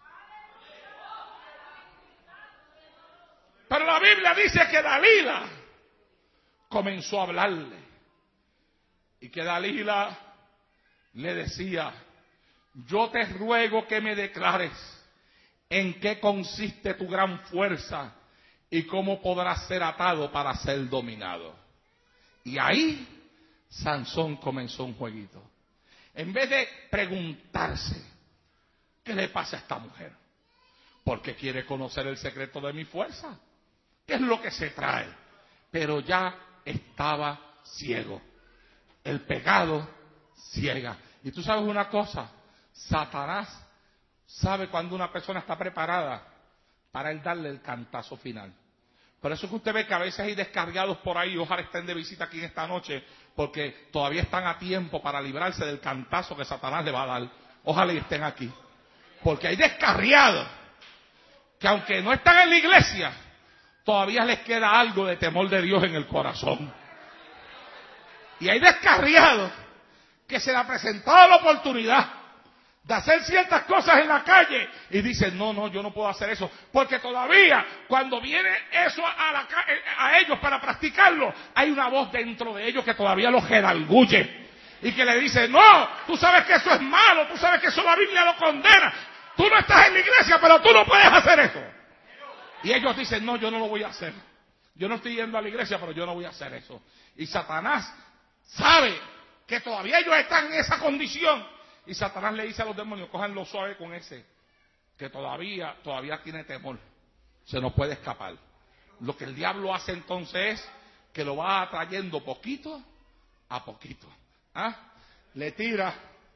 Pero la Biblia dice que Dalila comenzó a hablarle. Y que Dalila le decía: yo te ruego que me declares en qué consiste tu gran fuerza y cómo podrás ser atado para ser dominado. Y ahí Sansón comenzó un jueguito. En vez de preguntarse: ¿qué le pasa a esta mujer? Porque quiere conocer el secreto de mi fuerza. ¿Qué es lo que se trae? Pero ya estaba ciego. El pecado ciega. Y tú sabes una cosa: Satanás sabe cuando una persona está preparada para él darle el cantazo final. Por eso es que usted ve que a veces hay descargados por ahí, ojalá estén de visita aquí en esta noche, porque todavía están a tiempo para librarse del cantazo que Satanás le va a dar. Ojalá y estén aquí. Porque hay descarriados que aunque no están en la iglesia, todavía les queda algo de temor de Dios en el corazón. Y hay descarriados que se le ha presentado la oportunidad de hacer ciertas cosas en la calle y dicen: no, no, yo no puedo hacer eso, porque todavía cuando viene eso a, la, a ellos para practicarlo, hay una voz dentro de ellos que todavía los redarguye y que le dice: no, tú sabes que eso es malo, tú sabes que eso la Biblia lo condena, tú no estás en la iglesia, pero tú no puedes hacer eso. Y ellos dicen: no, yo no lo voy a hacer, yo no estoy yendo a la iglesia, pero yo no voy a hacer eso. Y Satanás sabe que todavía ellos están en esa condición. Y Satanás le dice a los demonios: cójanlo suave con ese, que todavía, todavía tiene temor, se nos puede escapar. Lo que el diablo hace entonces es que lo va atrayendo poquito a poquito. ¿Ah? Le tira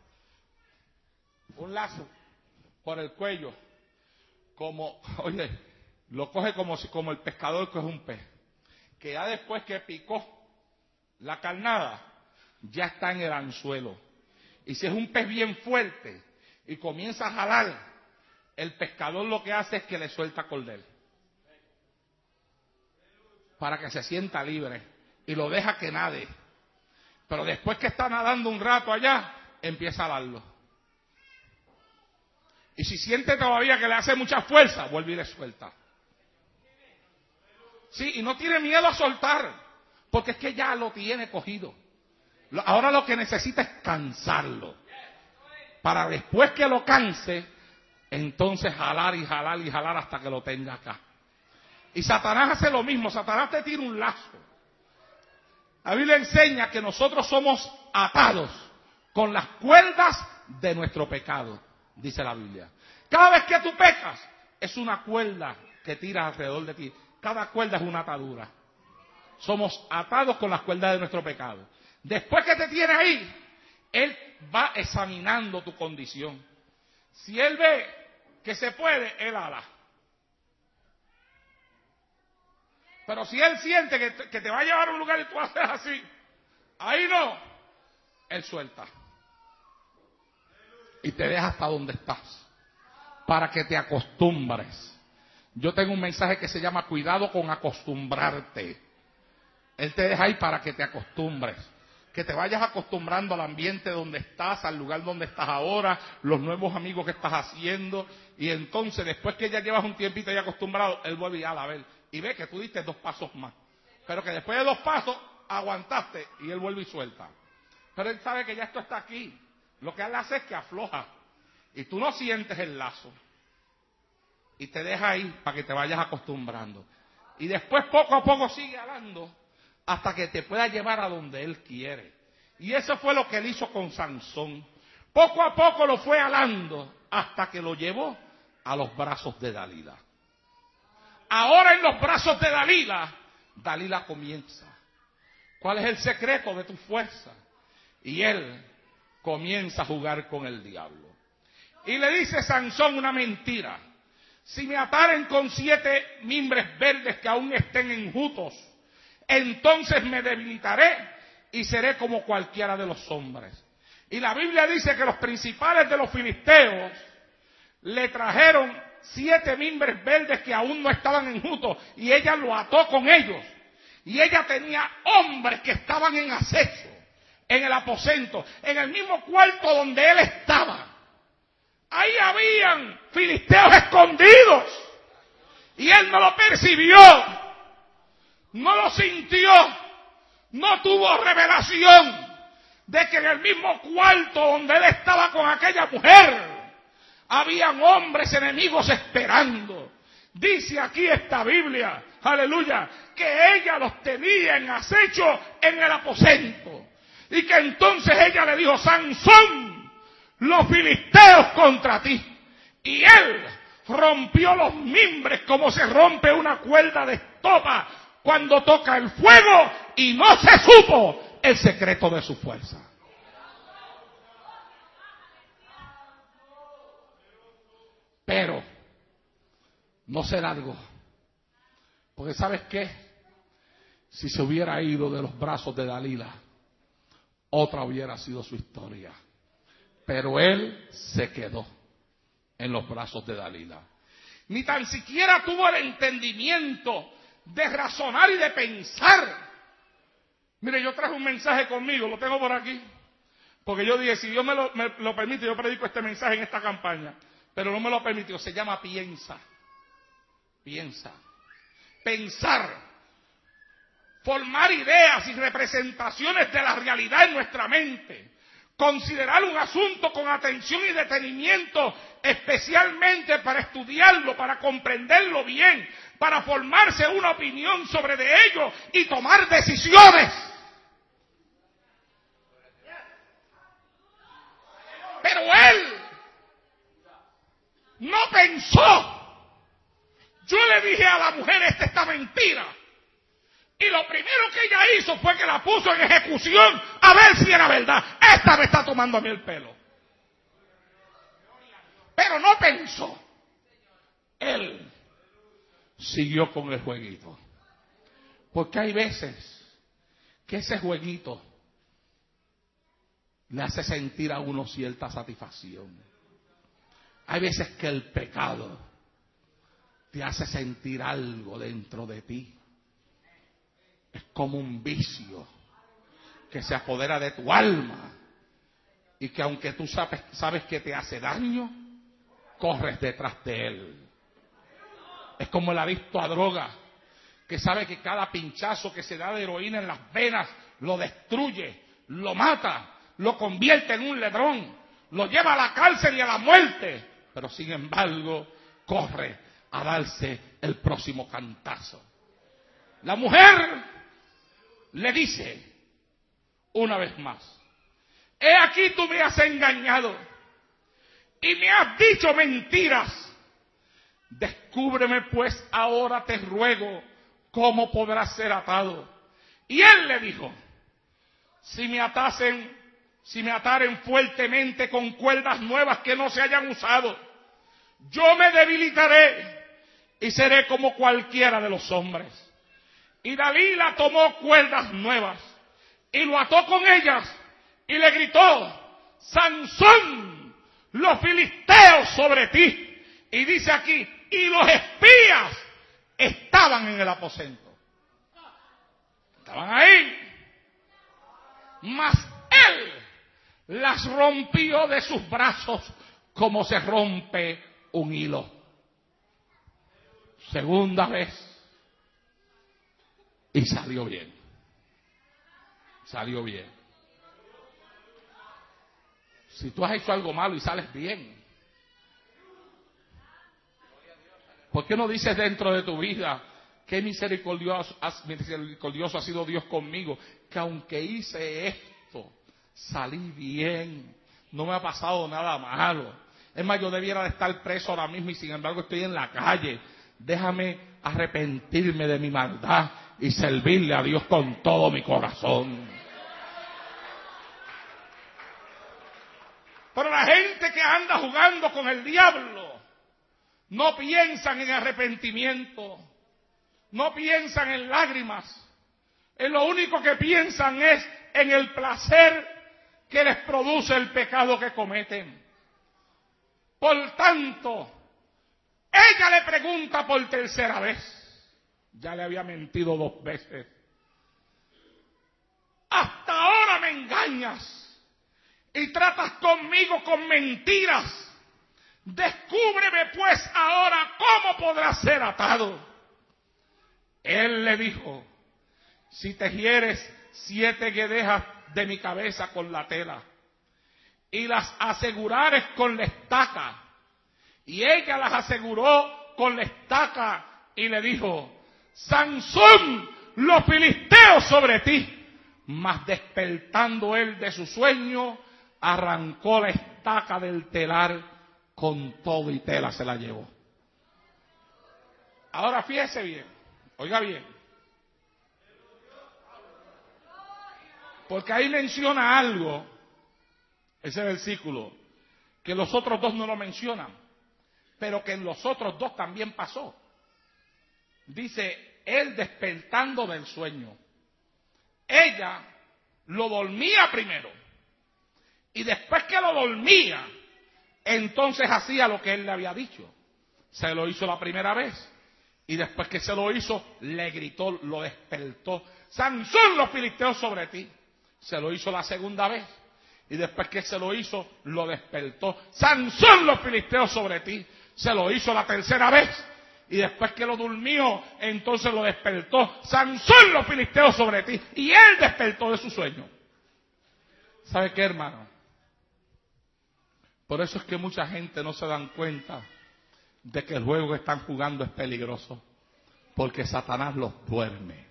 un lazo por el cuello, como, oye, lo coge como si, como el pescador coge un pez, que ya después que picó la carnada, ya está en el anzuelo. Y si es un pez bien fuerte y comienza a jalar, el pescador lo que hace es que le suelta cordel para que se sienta libre y lo deja que nade. Pero después que está nadando un rato allá, empieza a darlo. Y si siente todavía que le hace mucha fuerza, vuelve y le suelta. Sí, y no tiene miedo a soltar, porque es que ya lo tiene cogido. Ahora lo que necesita es cansarlo, para después que lo canse, entonces jalar y jalar y jalar hasta que lo tenga acá. Y Satanás hace lo mismo. Satanás te tira un lazo. La Biblia enseña que nosotros somos atados con las cuerdas de nuestro pecado, dice la Biblia. Cada vez que tú pecas, es una cuerda que tira alrededor de ti. Cada cuerda es una atadura. Somos atados con las cuerdas de nuestro pecado. Después que te tiene ahí, Él va examinando tu condición. Si Él ve que se puede, Él ala. Pero si Él siente que te, que te va a llevar a un lugar y tú haces así, ahí no, Él suelta. Y te deja hasta donde estás, para que te acostumbres. Yo tengo un mensaje que se llama: cuidado con acostumbrarte. Él te deja ahí para que te acostumbres. Que te vayas acostumbrando al ambiente donde estás, al lugar donde estás ahora, los nuevos amigos que estás haciendo. Y entonces, después que ya llevas un tiempito ya acostumbrado, Él vuelve y ala a ver. Y ve que tú diste dos pasos más. Pero que después de dos pasos, aguantaste y Él vuelve y suelta. Pero Él sabe que ya esto está aquí. Lo que Él hace es que afloja. Y tú no sientes el lazo. Y te deja ahí para que te vayas acostumbrando. Y después, poco a poco, sigue alando hasta que te pueda llevar a donde Él quiere. Y eso fue lo que Él hizo con Sansón. Poco a poco lo fue alando hasta que lo llevó a los brazos de Dalila. Ahora en los brazos de Dalila, Dalila comienza. ¿Cuál es el secreto de tu fuerza? Y él comienza a jugar con el diablo. Y le dice Sansón una mentira: si me ataren con siete mimbres verdes que aún estén enjutos, entonces me debilitaré y seré como cualquiera de los hombres. Y la Biblia dice que los principales de los filisteos le trajeron siete mimbres verdes que aún no estaban enjutos, y ella lo ató con ellos. Y ella tenía hombres que estaban en acecho en el aposento, en el mismo cuarto donde él estaba. Ahí habían filisteos escondidos, y él no lo percibió, no lo sintió, no tuvo revelación de que en el mismo cuarto donde él estaba con aquella mujer, habían hombres enemigos esperando. Dice aquí esta Biblia, aleluya, que ella los tenía en acecho en el aposento. Y que entonces ella le dijo: Sansón, los filisteos contra ti. Y él rompió los mimbres como se rompe una cuerda de estopa cuando toca el fuego, y no se supo el secreto de su fuerza. Pero no se largó, porque ¿sabes qué? Si se hubiera ido de los brazos de Dalila, otra hubiera sido su historia. Pero él se quedó en los brazos de Dalila. Ni tan siquiera tuvo el entendimiento de razonar y de pensar. Mire, yo traje un mensaje conmigo, lo tengo por aquí, porque yo dije, si Dios me lo, me lo permite, yo predico este mensaje en esta campaña. Pero no me lo permitió. Se llama piensa. Piensa. Pensar. Formar ideas y representaciones de la realidad en nuestra mente. Considerar un asunto con atención y detenimiento, especialmente para estudiarlo, para comprenderlo bien, para formarse una opinión sobre de ello y tomar decisiones. Pero él no pensó. Yo le dije a la mujer: esta está mentira. Y lo primero que ella hizo fue que la puso en ejecución a ver si era verdad. Esta me está tomando a mí el pelo. Pero no pensó. Él siguió con el jueguito. Porque hay veces que ese jueguito le hace sentir a uno cierta satisfacción. Hay veces que el pecado te hace sentir algo dentro de ti. Es como un vicio que se apodera de tu alma y que aunque tú sabes, sabes que te hace daño, corres detrás de él. Es como el adicto a droga, que sabe que cada pinchazo que se da de heroína en las venas lo destruye, lo mata, lo convierte en un ladrón, lo lleva a la cárcel y a la muerte. Pero sin embargo, corre a darse el próximo cantazo. La mujer le dice una vez más: he aquí tú me has engañado y me has dicho mentiras. Descúbreme pues ahora, te ruego, cómo podrás ser atado. Y él le dijo: si me atasen Si me ataren fuertemente con cuerdas nuevas que no se hayan usado, yo me debilitaré y seré como cualquiera de los hombres. Y Dalila tomó cuerdas nuevas y lo ató con ellas y le gritó: Sansón, los filisteos sobre ti. Y dice aquí: y los espías estaban en el aposento. Estaban ahí. Mas él las rompió de sus brazos como se rompe un hilo. Segunda vez. Y salió bien. Salió bien. Si tú has hecho algo malo y sales bien, ¿por qué no dices dentro de tu vida: qué misericordioso, misericordioso ha sido Dios conmigo, que aunque hice esto, salí bien, no me ha pasado nada malo? Es más, yo debiera de estar preso ahora mismo y sin embargo estoy en la calle. Déjame arrepentirme de mi maldad y servirle a Dios con todo mi corazón. Pero la gente que anda jugando con el diablo no piensan en arrepentimiento, no piensan en lágrimas. En lo único que piensan es en el placer que les produce el pecado que cometen. Por tanto, ella le pregunta por tercera vez. Ya le había mentido dos veces. Hasta ahora me engañas y tratas conmigo con mentiras. Descúbreme pues ahora cómo podrás ser atado. Él le dijo: si tejieres siete guedejas de mi cabeza con la tela, y las asegurares con la estaca. Y ella las aseguró con la estaca y le dijo: Sansón, los filisteos sobre ti. Mas despertando él de su sueño, arrancó la estaca del telar con todo y tela se la llevó. Ahora fíjese bien, oiga bien, porque ahí menciona algo, ese versículo, que los otros dos no lo mencionan, pero que en los otros dos también pasó. Dice, él despertando del sueño. Ella lo dormía primero, y después que lo dormía, entonces hacía lo que él le había dicho. Se lo hizo la primera vez, y después que se lo hizo, le gritó, lo despertó: Sansón, los filisteos sobre ti. Se lo hizo la segunda vez, y después que se lo hizo, lo despertó: Sansón, los filisteos sobre ti. Se lo hizo la tercera vez, y después que lo durmió, entonces lo despertó: Sansón, los filisteos sobre ti. Y él despertó de su sueño. ¿Sabe qué, hermano? Por eso es que mucha gente no se dan cuenta de que el juego que están jugando es peligroso, porque Satanás los duerme.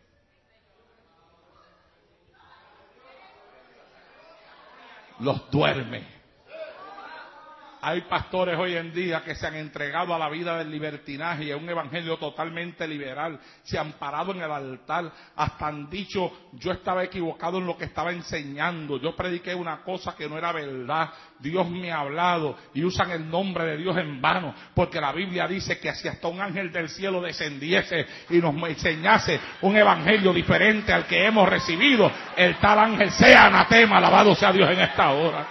Los duerme. Hay pastores hoy en día que se han entregado a la vida del libertinaje y a un evangelio totalmente liberal. Se han parado en el altar, hasta han dicho: yo estaba equivocado en lo que estaba enseñando, yo prediqué una cosa que no era verdad, Dios me ha hablado, y usan el nombre de Dios en vano, porque la Biblia dice que si hasta un ángel del cielo descendiese y nos enseñase un evangelio diferente al que hemos recibido, el tal ángel sea anatema, alabado sea Dios en esta hora.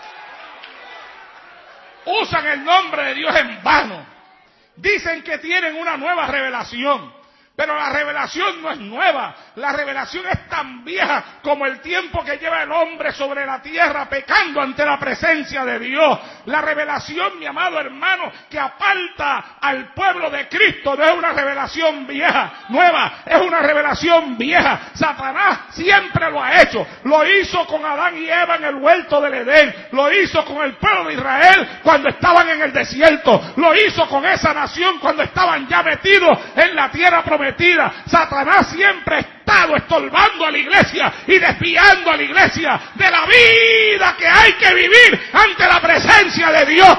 Usan el nombre de Dios en vano. Dicen que tienen una nueva revelación, pero la revelación no es nueva. La revelación es tan vieja como el tiempo que lleva el hombre sobre la tierra pecando ante la presencia de Dios. La revelación, mi amado hermano, que aparta al pueblo de Cristo, no es una revelación vieja, nueva, es una revelación vieja. Satanás siempre lo ha hecho. Lo hizo con Adán y Eva en el huerto del Edén. Lo hizo con el pueblo de Israel cuando estaban en el desierto. Lo hizo con esa nación cuando estaban ya metidos en la tierra prometida. Satanás siempre ha estado estorbando a la iglesia y desviando a la iglesia de la vida que hay que vivir ante la presencia de Dios.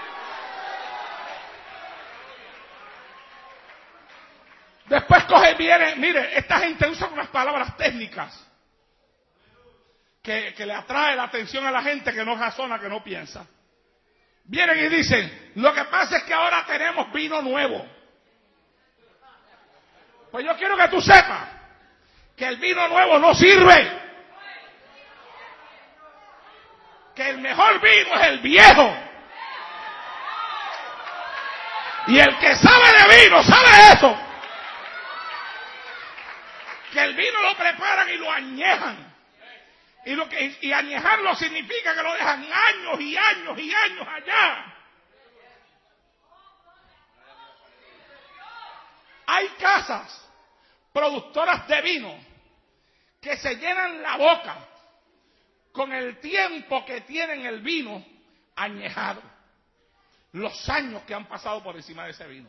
Después coge, viene, mire, esta gente usa unas palabras técnicas que, que le atrae la atención a la gente que no razona, que no piensa. Vienen y dicen: lo que pasa es que ahora tenemos vino nuevo. Pues yo quiero que tú sepas que el vino nuevo no sirve. Que el mejor vino es el viejo. Y el que sabe de vino sabe eso. Que el vino lo preparan y lo añejan. Y, lo que, y añejarlo significa que lo dejan años y años y años allá. Hay casas productoras de vino que se llenan la boca con el tiempo que tienen el vino añejado, los años que han pasado por encima de ese vino.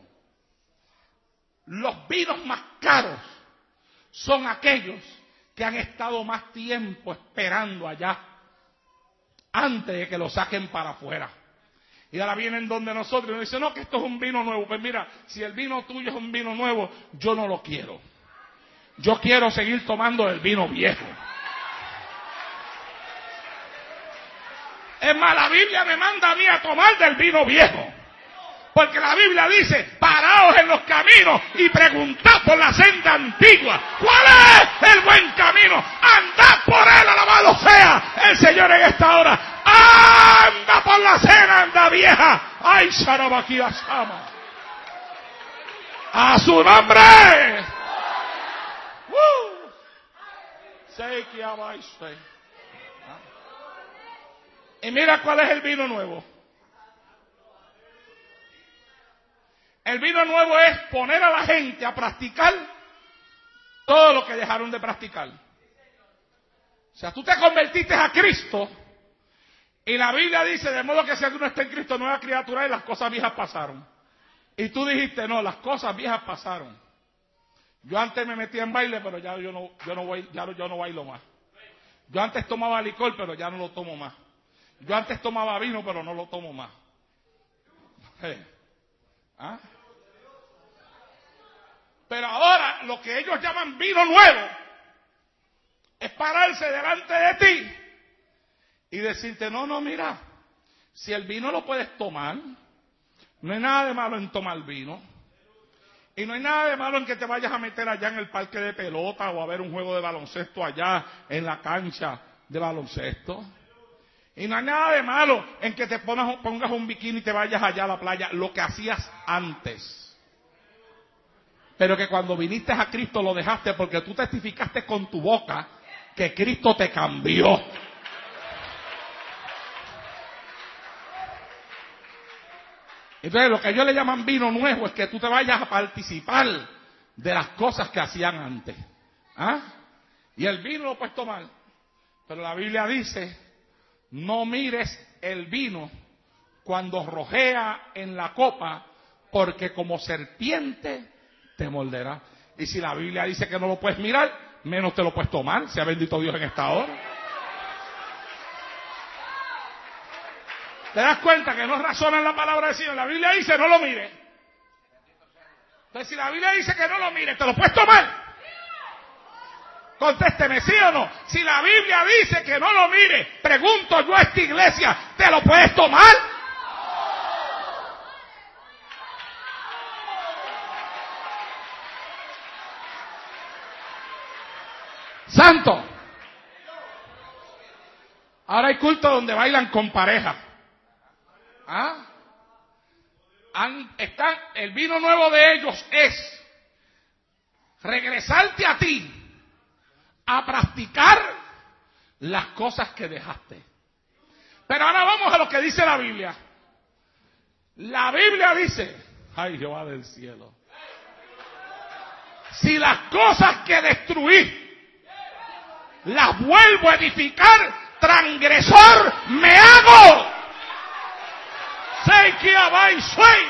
Los vinos más caros son aquellos que han estado más tiempo esperando allá antes de que lo saquen para afuera. Y ahora vienen donde nosotros y nos dicen: no, que esto es un vino nuevo. Pues mira, si el vino tuyo es un vino nuevo, yo no lo quiero. Yo quiero seguir tomando el vino viejo. Es más, la Biblia me manda a mí a tomar del vino viejo. Porque la Biblia dice: paraos en los caminos y preguntad por la senda antigua. ¿Cuál es el buen camino? Andad por él, alabado sea el Señor en esta hora. Anda por la senda vieja. Ay, Sharabaquía Sama. A su nombre. Uh. Sei que abaixo. Y mira cuál es el vino nuevo. El vino nuevo es poner a la gente a practicar todo lo que dejaron de practicar. O sea, tú te convertiste a Cristo y la Biblia dice, de modo que si alguno está en Cristo, nueva criatura y las cosas viejas pasaron. Y tú dijiste, no, las cosas viejas pasaron. Yo antes me metía en baile, pero ya yo no, yo no voy, ya yo no bailo más. Yo antes tomaba licor, pero ya no lo tomo más. Yo antes tomaba vino, pero no lo tomo más. Hey. ¿Ah? Pero ahora lo que ellos llaman vino nuevo es pararse delante de ti y decirte, no, no, mira, si el vino lo puedes tomar, no hay nada de malo en tomar vino. Y no hay nada de malo en que te vayas a meter allá en el parque de pelota o a ver un juego de baloncesto allá en la cancha de baloncesto. Y no hay nada de malo en que te pongas, pongas un bikini y te vayas allá a la playa, lo que hacías antes. Pero que cuando viniste a Cristo lo dejaste porque tú testificaste con tu boca que Cristo te cambió. Entonces lo que ellos le llaman vino nuevo es que tú te vayas a participar de las cosas que hacían antes. ¿Ah? Y el vino lo puedes tomar. Pero la Biblia dice, no mires el vino cuando rojea en la copa, porque como serpiente te morderá. Y si la Biblia dice que no lo puedes mirar, menos te lo puedes tomar. Sea bendito Dios en esta hora. ¿Te das cuenta que no razona en la palabra del Señor? La Biblia dice no lo mire. Entonces si la Biblia dice que no lo mire, ¿te lo puedes tomar? Contésteme, ¿sí o no? Si la Biblia dice que no lo mire, pregunto yo a esta iglesia, ¿te lo puedes tomar? Santo. Ahora hay cultos donde bailan con pareja. ¿Ah? Han, están, el vino nuevo de ellos es regresarte a ti a practicar las cosas que dejaste. Pero ahora vamos a lo que dice la Biblia. La Biblia dice, ay Jehová del cielo, si las cosas que destruí las vuelvo a edificar, transgresor me hago. Sei que abai soy.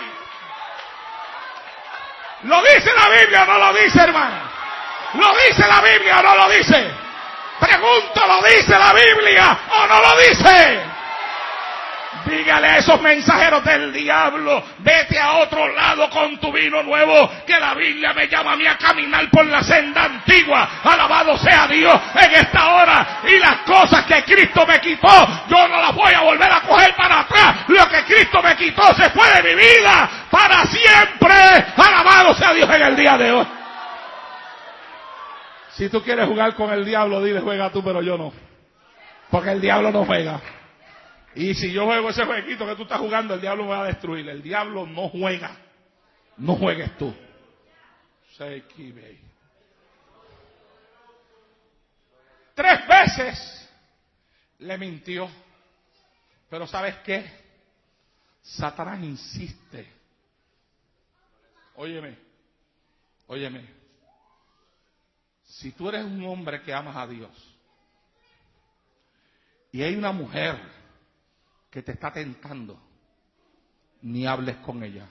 ¿Lo dice la Biblia o no lo dice, hermano? ¿Lo dice la Biblia o no lo dice? Pregunto, ¿lo dice la Biblia o no lo dice? Dígale a esos mensajeros del diablo, vete a otro lado con tu vino nuevo, que la Biblia me llama a mí a caminar por la senda antigua. Alabado sea Dios en esta hora. Y las cosas que Cristo me quitó, yo no las voy a volver a coger para atrás. Lo que Cristo me quitó se fue de mi vida para siempre. Alabado sea Dios en el día de hoy. Si tú quieres jugar con el diablo, dile, juega tú, pero yo no. Porque el diablo no juega. Y si yo juego ese jueguito que tú estás jugando, el diablo me va a destruir. El diablo no juega. No juegues tú. Tres veces le mintió. Pero ¿sabes qué? Satanás insiste. Óyeme. Óyeme. Si tú eres un hombre que amas a Dios y hay una mujer que te está tentando, ni hables con ella.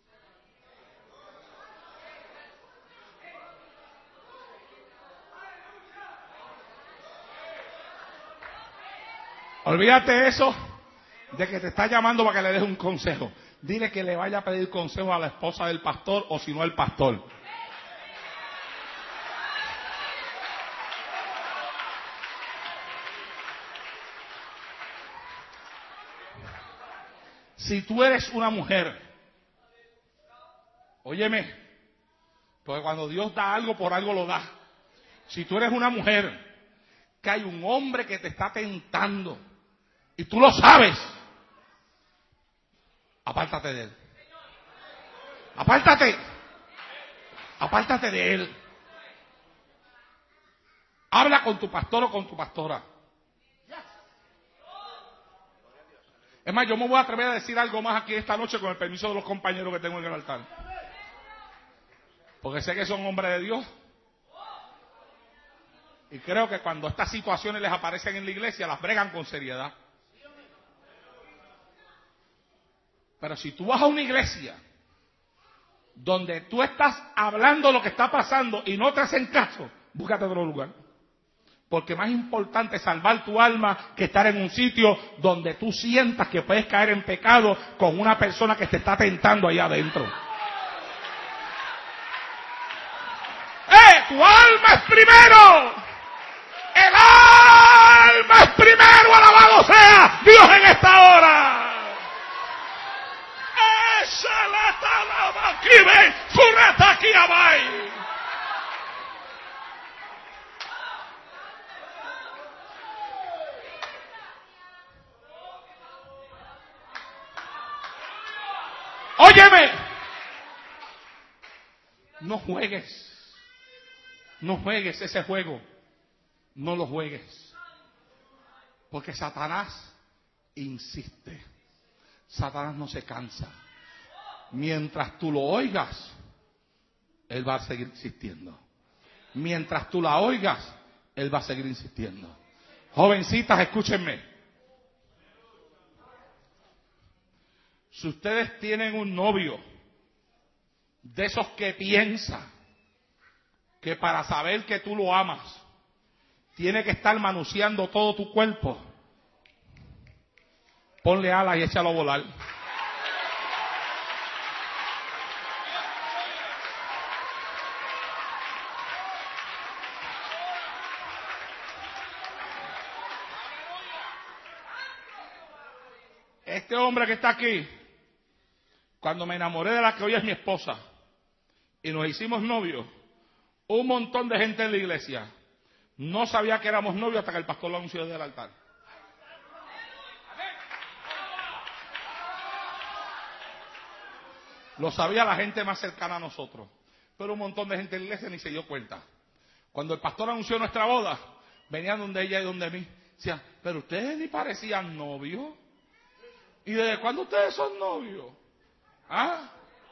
Olvídate eso de que te está llamando para que le des un consejo. Dile que le vaya a pedir consejo a la esposa del pastor o si no al pastor. Si tú eres una mujer, óyeme, porque cuando Dios da algo, por algo lo da. Si tú eres una mujer, que hay un hombre que te está tentando, y tú lo sabes, apártate de él. Apártate. Apártate de él. Habla con tu pastor o con tu pastora. Es más, yo me voy a atrever a decir algo más aquí esta noche con el permiso de los compañeros que tengo en el altar. Porque sé que son hombres de Dios. Y creo que cuando estas situaciones les aparecen en la iglesia, las bregan con seriedad. Pero si tú vas a una iglesia donde tú estás hablando lo que está pasando y no te hacen caso, búscate otro lugar. Porque más importante es salvar tu alma que estar en un sitio donde tú sientas que puedes caer en pecado con una persona que te está tentando allá adentro. ¡Eh! ¡Tu alma es primero! ¡El alma es primero! ¡Alabado sea Dios en esta hora! Óyeme, no juegues, no juegues ese juego, no lo juegues, porque Satanás insiste, Satanás no se cansa. Mientras tú lo oigas, él va a seguir insistiendo. Mientras tú la oigas, él va a seguir insistiendo. Jovencitas, escúchenme. Si ustedes tienen un novio de esos que piensa que para saber que tú lo amas tiene que estar manoseando todo tu cuerpo, ponle alas y échalo a volar. Este hombre que está aquí, cuando me enamoré de la que hoy es mi esposa y nos hicimos novios, un montón de gente en la iglesia no sabía que éramos novios hasta que el pastor lo anunció desde el altar. Lo sabía la gente más cercana a nosotros, pero un montón de gente en la iglesia ni se dio cuenta. Cuando el pastor anunció nuestra boda, venían donde ella y donde mí, decían, pero ustedes ni parecían novios. ¿Y desde cuándo ustedes son novios? ¿Ah?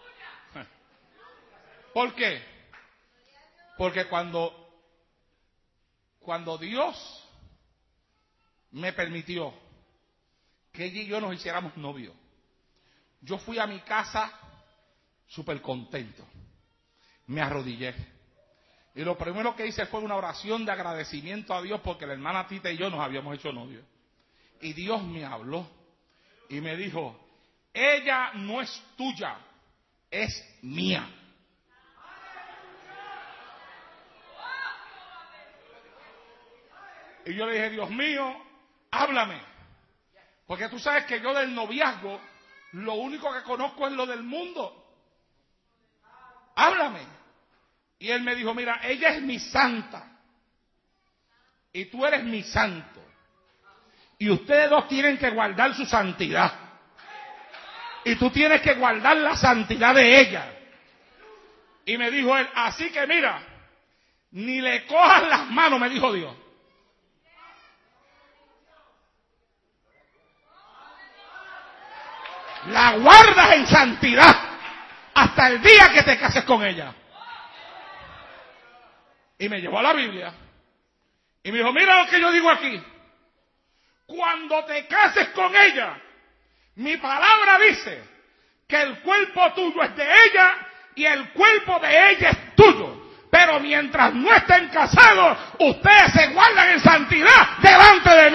¿Por qué? Porque cuando, cuando Dios me permitió que ella y yo nos hiciéramos novios, yo fui a mi casa súper contento. Me arrodillé. Y lo primero que hice fue una oración de agradecimiento a Dios porque la hermana Tita y yo nos habíamos hecho novios. Y Dios me habló. Y me dijo, ella no es tuya, es mía. Y yo le dije, Dios mío, háblame. Porque tú sabes que yo del noviazgo, lo único que conozco es lo del mundo. Háblame. Y él me dijo, mira, ella es mi santa. Y tú eres mi santo. Y ustedes dos tienen que guardar su santidad. Y tú tienes que guardar la santidad de ella. Y me dijo él, así que mira, ni le cojas las manos, me dijo Dios. La guardas en santidad hasta el día que te cases con ella. Y me llevó a la Biblia. Y me dijo, mira lo que yo digo aquí. Cuando te cases con ella, mi palabra dice que el cuerpo tuyo es de ella y el cuerpo de ella es tuyo. Pero mientras no estén casados, ustedes se guardan en santidad delante de